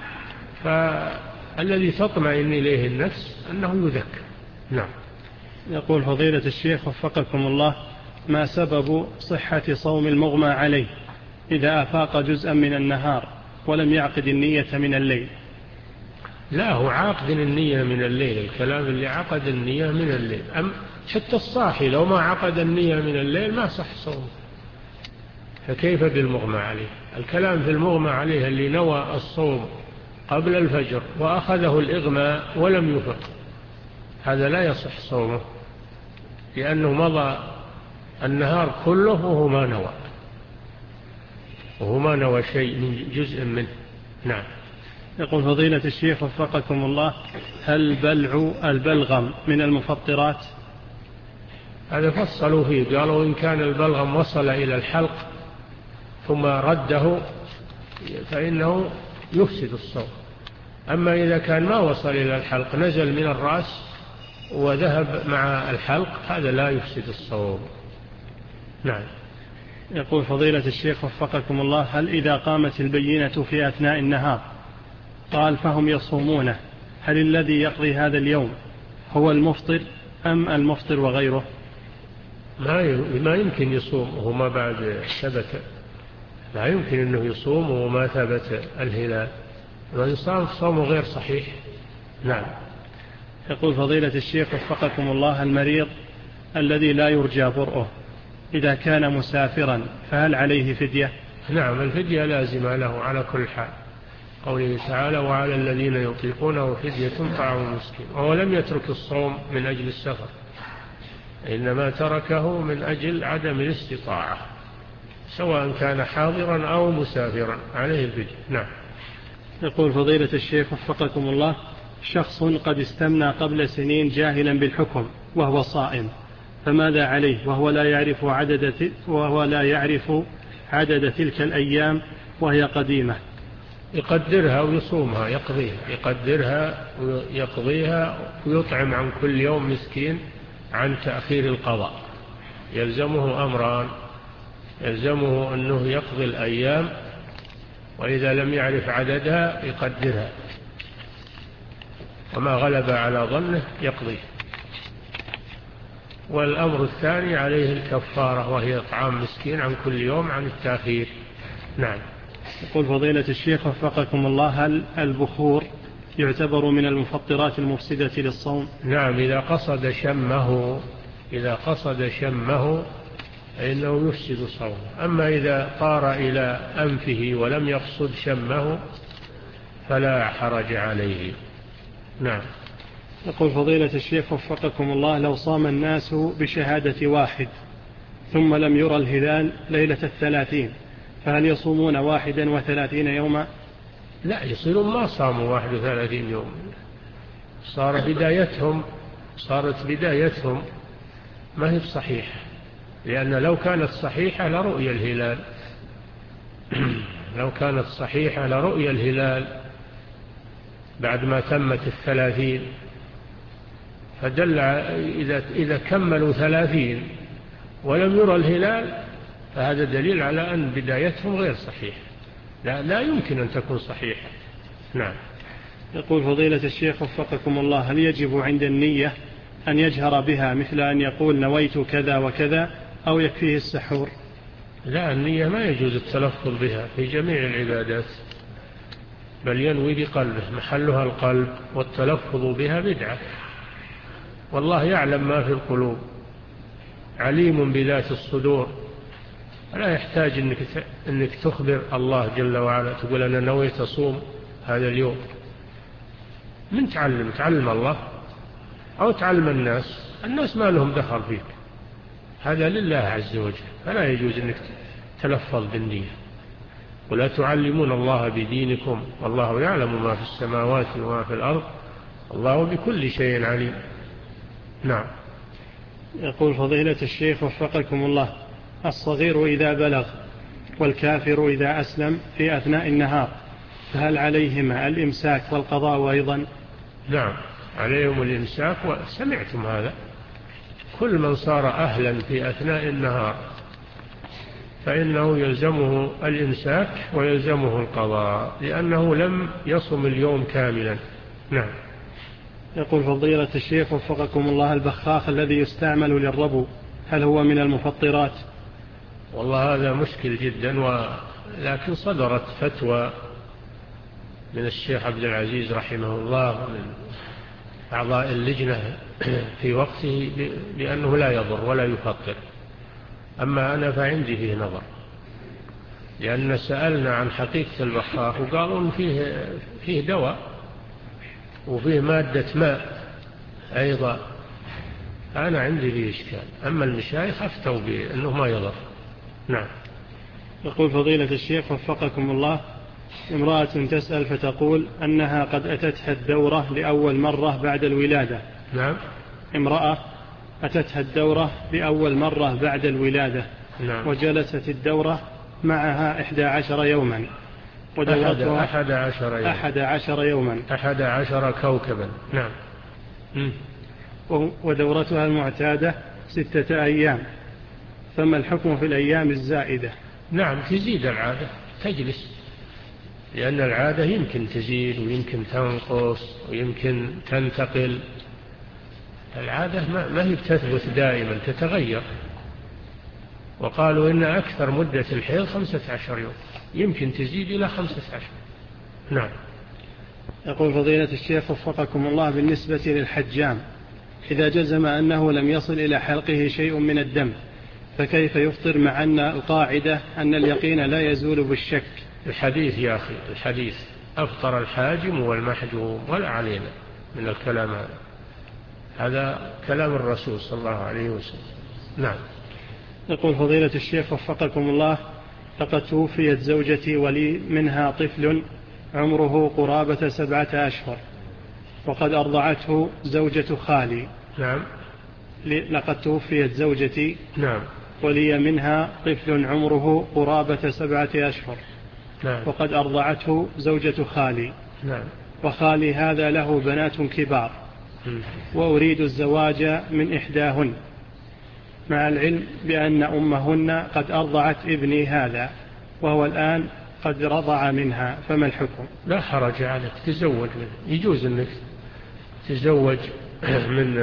فالذي تطمئن إليه النفس أنه يذكر. نعم.
يقول فضيلة الشيخ وفقكم الله: ما سبب صحة صوم المغمى عليه إذا أفاق جزءا من النهار ولم يعقد النية من الليل؟
لا، هو عاقد النية من الليل، الكلام اللي عقد النية من الليل. أم حتى الصاحي لو ما عقد النية من الليل ما صح صوم، فكيف بالمغمى عليه؟ الكلام في المغمى عليه اللي نوى الصوم قبل الفجر وأخذه الإغماء ولم يفق، هذا لا يصح صومه، لأنه مضى النهار كله وهو ما نوى وهو ما نوى شيء من جزء منه. نعم.
يقول فضيلة الشيخ وفقكم الله: هل بلع البلغم من المفطرات؟
هذا فصلوا فيه، قالوا إن كان البلغم وصل إلى الحلق ثم رده فإنه يفسد الصوم، أما إذا كان ما وصل إلى الحلق نزل من الرأس وذهب مع الحلق هذا لا يفسد الصوم. نعم.
يقول فضيلة الشيخ وفقكم الله: هل إذا قامت البينة في أثناء النهار قال فهم يصومونه، هل الذي يقضي هذا اليوم هو المفطر أم المفطر وغيره؟
ما يمكن يصوم وهو ما بعد ثبت، لا يمكن أنه يصوم وما ثبت الهلال، والإنسان صومه غير صحيح. نعم.
يقول فضيلة الشيخ وفقكم الله: المريض الذي لا يرجى برؤه إذا كان مسافرا فهل عليه فدية؟
نعم، الفدية لازمة له على كل حال، قوله تعالى: وعلى الذين يطيقونه فدية طعام مسكين. وهو لم يترك الصوم من أجل السفر، إنما تركه من أجل عدم الاستطاعة، سواء كان حاضرا أو مسافرا عليه الفدية. نعم.
يقول فضيلة الشيخ وفقكم الله: شخص قد استمنى قبل سنين جاهلا بالحكم وهو صائم، فماذا عليه وهو لا يعرف عدد وهو لا يعرف عدد تلك الأيام وهي قديمة؟
يقدرها ويصومها، يقضيها يقدرها ويقضيها ويطعم عن كل يوم مسكين عن تأخير القضاء. يلزمه أمران: يلزمه أنه يقضي الأيام، وإذا لم يعرف عددها يقدرها، وما غلب على ظنه يقضيه. والأمر الثاني عليه الكفارة، وهي إطعام مسكين عن كل يوم عن التأخير. نعم.
يقول فضيلة الشيخ وفقكم الله: هل البخور يعتبر من المفطرات المفسدة للصوم؟
نعم، إذا قصد شمه إذا قصد شمه فإنه يفسد صومه، أما إذا طار إلى أنفه ولم يقصد شمه فلا حرج عليه. نعم.
يقول فضيلة الشيخ وفقكم الله: لو صام الناس بشهادة واحد ثم لم يرى الهلال ليلة الثلاثين فهل يصومون واحدا وثلاثين يوما؟
لا، يصيرون ما صاموا واحد وثلاثين يوم، صار بدايتهم صارت بدايتهم ما هي صحيحة، لأن لو كانت صحيحة لرؤية الهلال لو كانت صحيحة لرؤية الهلال بعد ما تمت الثلاثين، فدل إذا, إذا كملوا ثلاثين ولم يرى الهلال فهذا دليل على أن بدايتهم غير صحيحة، لا, لا يمكن أن تكون صحيحة. نعم.
يقول فضيلة الشيخ وفقكم الله: هل يجب عند النية أن يجهر بها مثل أن يقول نويت كذا وكذا أو يكفيه السحور؟
لا، النية ما يجوز التلفظ بها في جميع العبادات، بل ينوي بقلبه، محلها القلب، والتلفظ بها بدعة، والله يعلم ما في القلوب، عليم بذات الصدور. لا يحتاج أنك أنك تخبر الله جل وعلا تقول أنا نويت أصوم هذا اليوم. من تعلم تعلم الله أو تعلم الناس، الناس ما لهم دخل فيك، هذا لله عز وجل، فلا يجوز أنك تلفظ بالنية. ولا تعلمون الله بدينكم والله يعلم ما في السماوات وما في الأرض الله بكل شيء عليم. نعم.
يقول فضيلة الشيخ وفقكم الله، الصغير إذا بلغ والكافر إذا أسلم في أثناء النهار فهل عليهما الإمساك والقضاء أيضا؟
نعم عليهم الإمساك، وسمعتم هذا، كل من صار أهلا في أثناء النهار فإنه يلزمه الإمساك ويلزمه القضاء لأنه لم يصم اليوم كاملا. نعم.
يقول فضيلة الشيخ وفقكم الله، البخاخ الذي يستعمل للربو هل هو من المفطرات؟
والله هذا مشكل جدا، ولكن صدرت فتوى من الشيخ عبد العزيز رحمه الله من أعضاء اللجنة في وقته بأنه لا يضر ولا يفطر. أما أنا فعندي فيه نظر، لأن سألنا عن حقيقة البخاخ وقالوا إن فيه, فيه دواء وفيه مادة ماء أيضا، أنا عندي فيه إشكال. أما المشايخ أفتوا بأنه ما يضر. نعم.
يقول فضيلة الشيخ وفقكم الله، امرأة تسأل فتقول أنها قد أتتها الدورة لأول مرة بعد الولادة.
نعم.
امرأة أتتها الدورة لأول مرة بعد الولادة.
نعم.
وجلست الدورة معها إحدى عشر يوما
ودورتها أحد عشر يوما
أحد عشر يوما
أحد عشر كوكبا. نعم.
ودورتها المعتادة ستة أيام، فما الحكم في الأيام الزائدة؟
نعم تزيد العادة، تجلس، لأن العادة يمكن تزيد ويمكن تنقص ويمكن تنتقل. العادة ما هي بتثبت دائما، تتغير. وقالوا إن أكثر مدة الحيض خمسة عشر يوم، يمكن تزيد إلى خمسة عشر. نعم.
يقول فضيلة الشيخ وفقكم الله، بالنسبة للحجام إذا جزم أنه لم يصل إلى حلقه شيء من الدم فكيف يفطر مع أن القاعدة أن اليقين لا يزول بالشك؟
الحديث يا أخي، الحديث أفطر الحاجم والمحجوم ولا علينا من الكلام هذا، هذا كلام الرسول صلى الله عليه وسلم. نعم.
يقول فضيلة الشيخ وفقكم الله، لقد توفيت زوجتي ولي منها طفل عمره قرابة سبعة أشهر وقد أرضعته زوجة خالي.
نعم.
لقد توفيت زوجتي
نعم.
ولي منها طفل عمره قرابة سبعة أشهر.
نعم.
وقد أرضعته زوجة خالي.
نعم.
وخالي هذا له بنات كبار وأريد الزواج من إحداهن، مع العلم بأن أمهن قد أرضعت ابني هذا وهو الآن قد رضع منها، فما الحكم؟
لا حرج عليك، تزوج منه، يجوز أنك تزوج من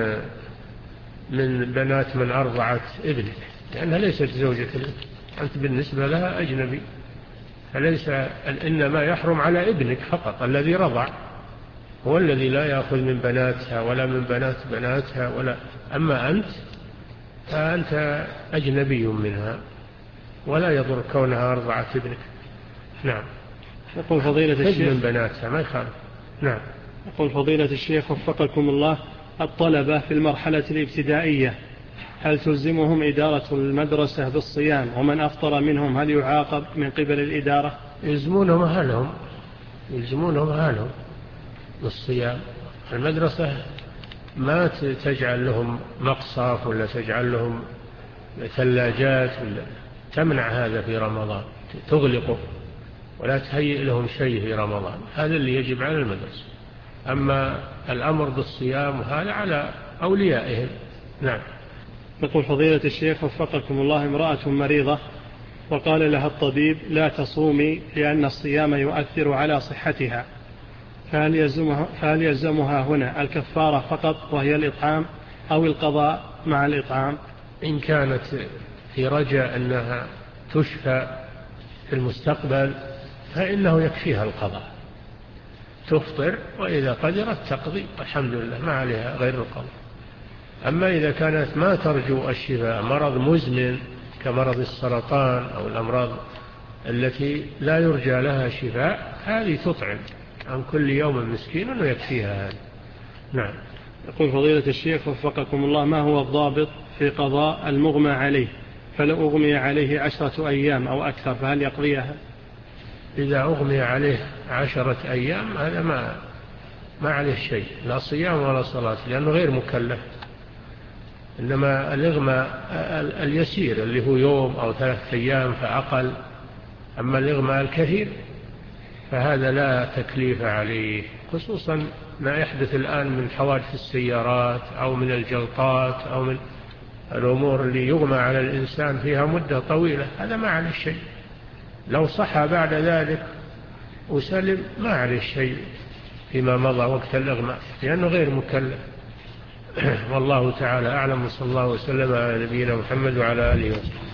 من بنات من أرضعت ابنك، لأنها ليست زوجة لك، أنت بالنسبة لها أجنبي، فليس، إنما يحرم على ابنك فقط الذي رضع، هو الذي لا يأخذ من بناتها ولا من بنات بناتها ولا. أما أنت فأنت أجنبي منها ولا يضر كونها أرضعت ابنك. نعم.
يقول فضيلة الشيخ
من بناتها ما يخالف. نعم.
يقول فضيلة الشيخ وفقكم الله، الطلبة في المرحلة الابتدائية هل تلزمهم إدارة المدرسة بالصيام، ومن أفطر منهم هل يعاقب من قبل الإدارة؟
يلزمونهم أهلهم يلزمونهم أهلهم بالصيام. المدرسة ما تجعل لهم مقصف ولا تجعل لهم ثلاجات ولا تمنع هذا في رمضان، تغلقه ولا تهيئ لهم شيء في رمضان، هذا اللي يجب على المدرسة. أما الأمر بالصيام هذا على أوليائهم. نعم.
يقول فضيلة الشيخ وفقكم الله، امرأة مريضة وقال لها الطبيب لا تصومي لأن الصيام يؤثر على صحتها، فهل يلزمها, فهل يلزمها هنا الكفارة فقط وهي الإطعام أو القضاء مع الإطعام؟
إن كانت في رجاء أنها تشفى في المستقبل فإنه يكفيها القضاء، تفطر وإذا قدرت تقضي الحمد لله ما عليها غير القضاء. أما إذا كانت ما ترجو الشفاء، مرض مزمن كمرض السرطان أو الأمراض التي لا يرجى لها شفاء، هذه تطعم عن كل يوم مسكين ويكفيها هذا. نعم.
يقول فضيلة الشيخ وفقكم الله، ما هو الضابط في قضاء المغمى عليه؟ فلو أغمي عليه عشرة أيام أو أكثر فهل يقضيها؟
إذا أغمي عليه عشرة أيام هذا ما ما عليه شيء، لا صيام ولا صلاة، لأنه غير مكلف. إنما الإغماء اليسير اللي هو يوم أو ثلاثة أيام فأقل، أما الإغماء الكثير فهذا لا تكليف عليه، خصوصا ما يحدث الآن من حوادث السيارات أو من الجلطات أو من الأمور اللي يغمى على الإنسان فيها مدة طويلة، هذا ما عليه شيء. لو صحى بعد ذلك وسلم ما عليه شيء فيما مضى وقت الإغماء، لأنه غير مكلف. والله تعالى أعلم، صلى الله وسلم على نبينا محمد وعلى آله وسلم.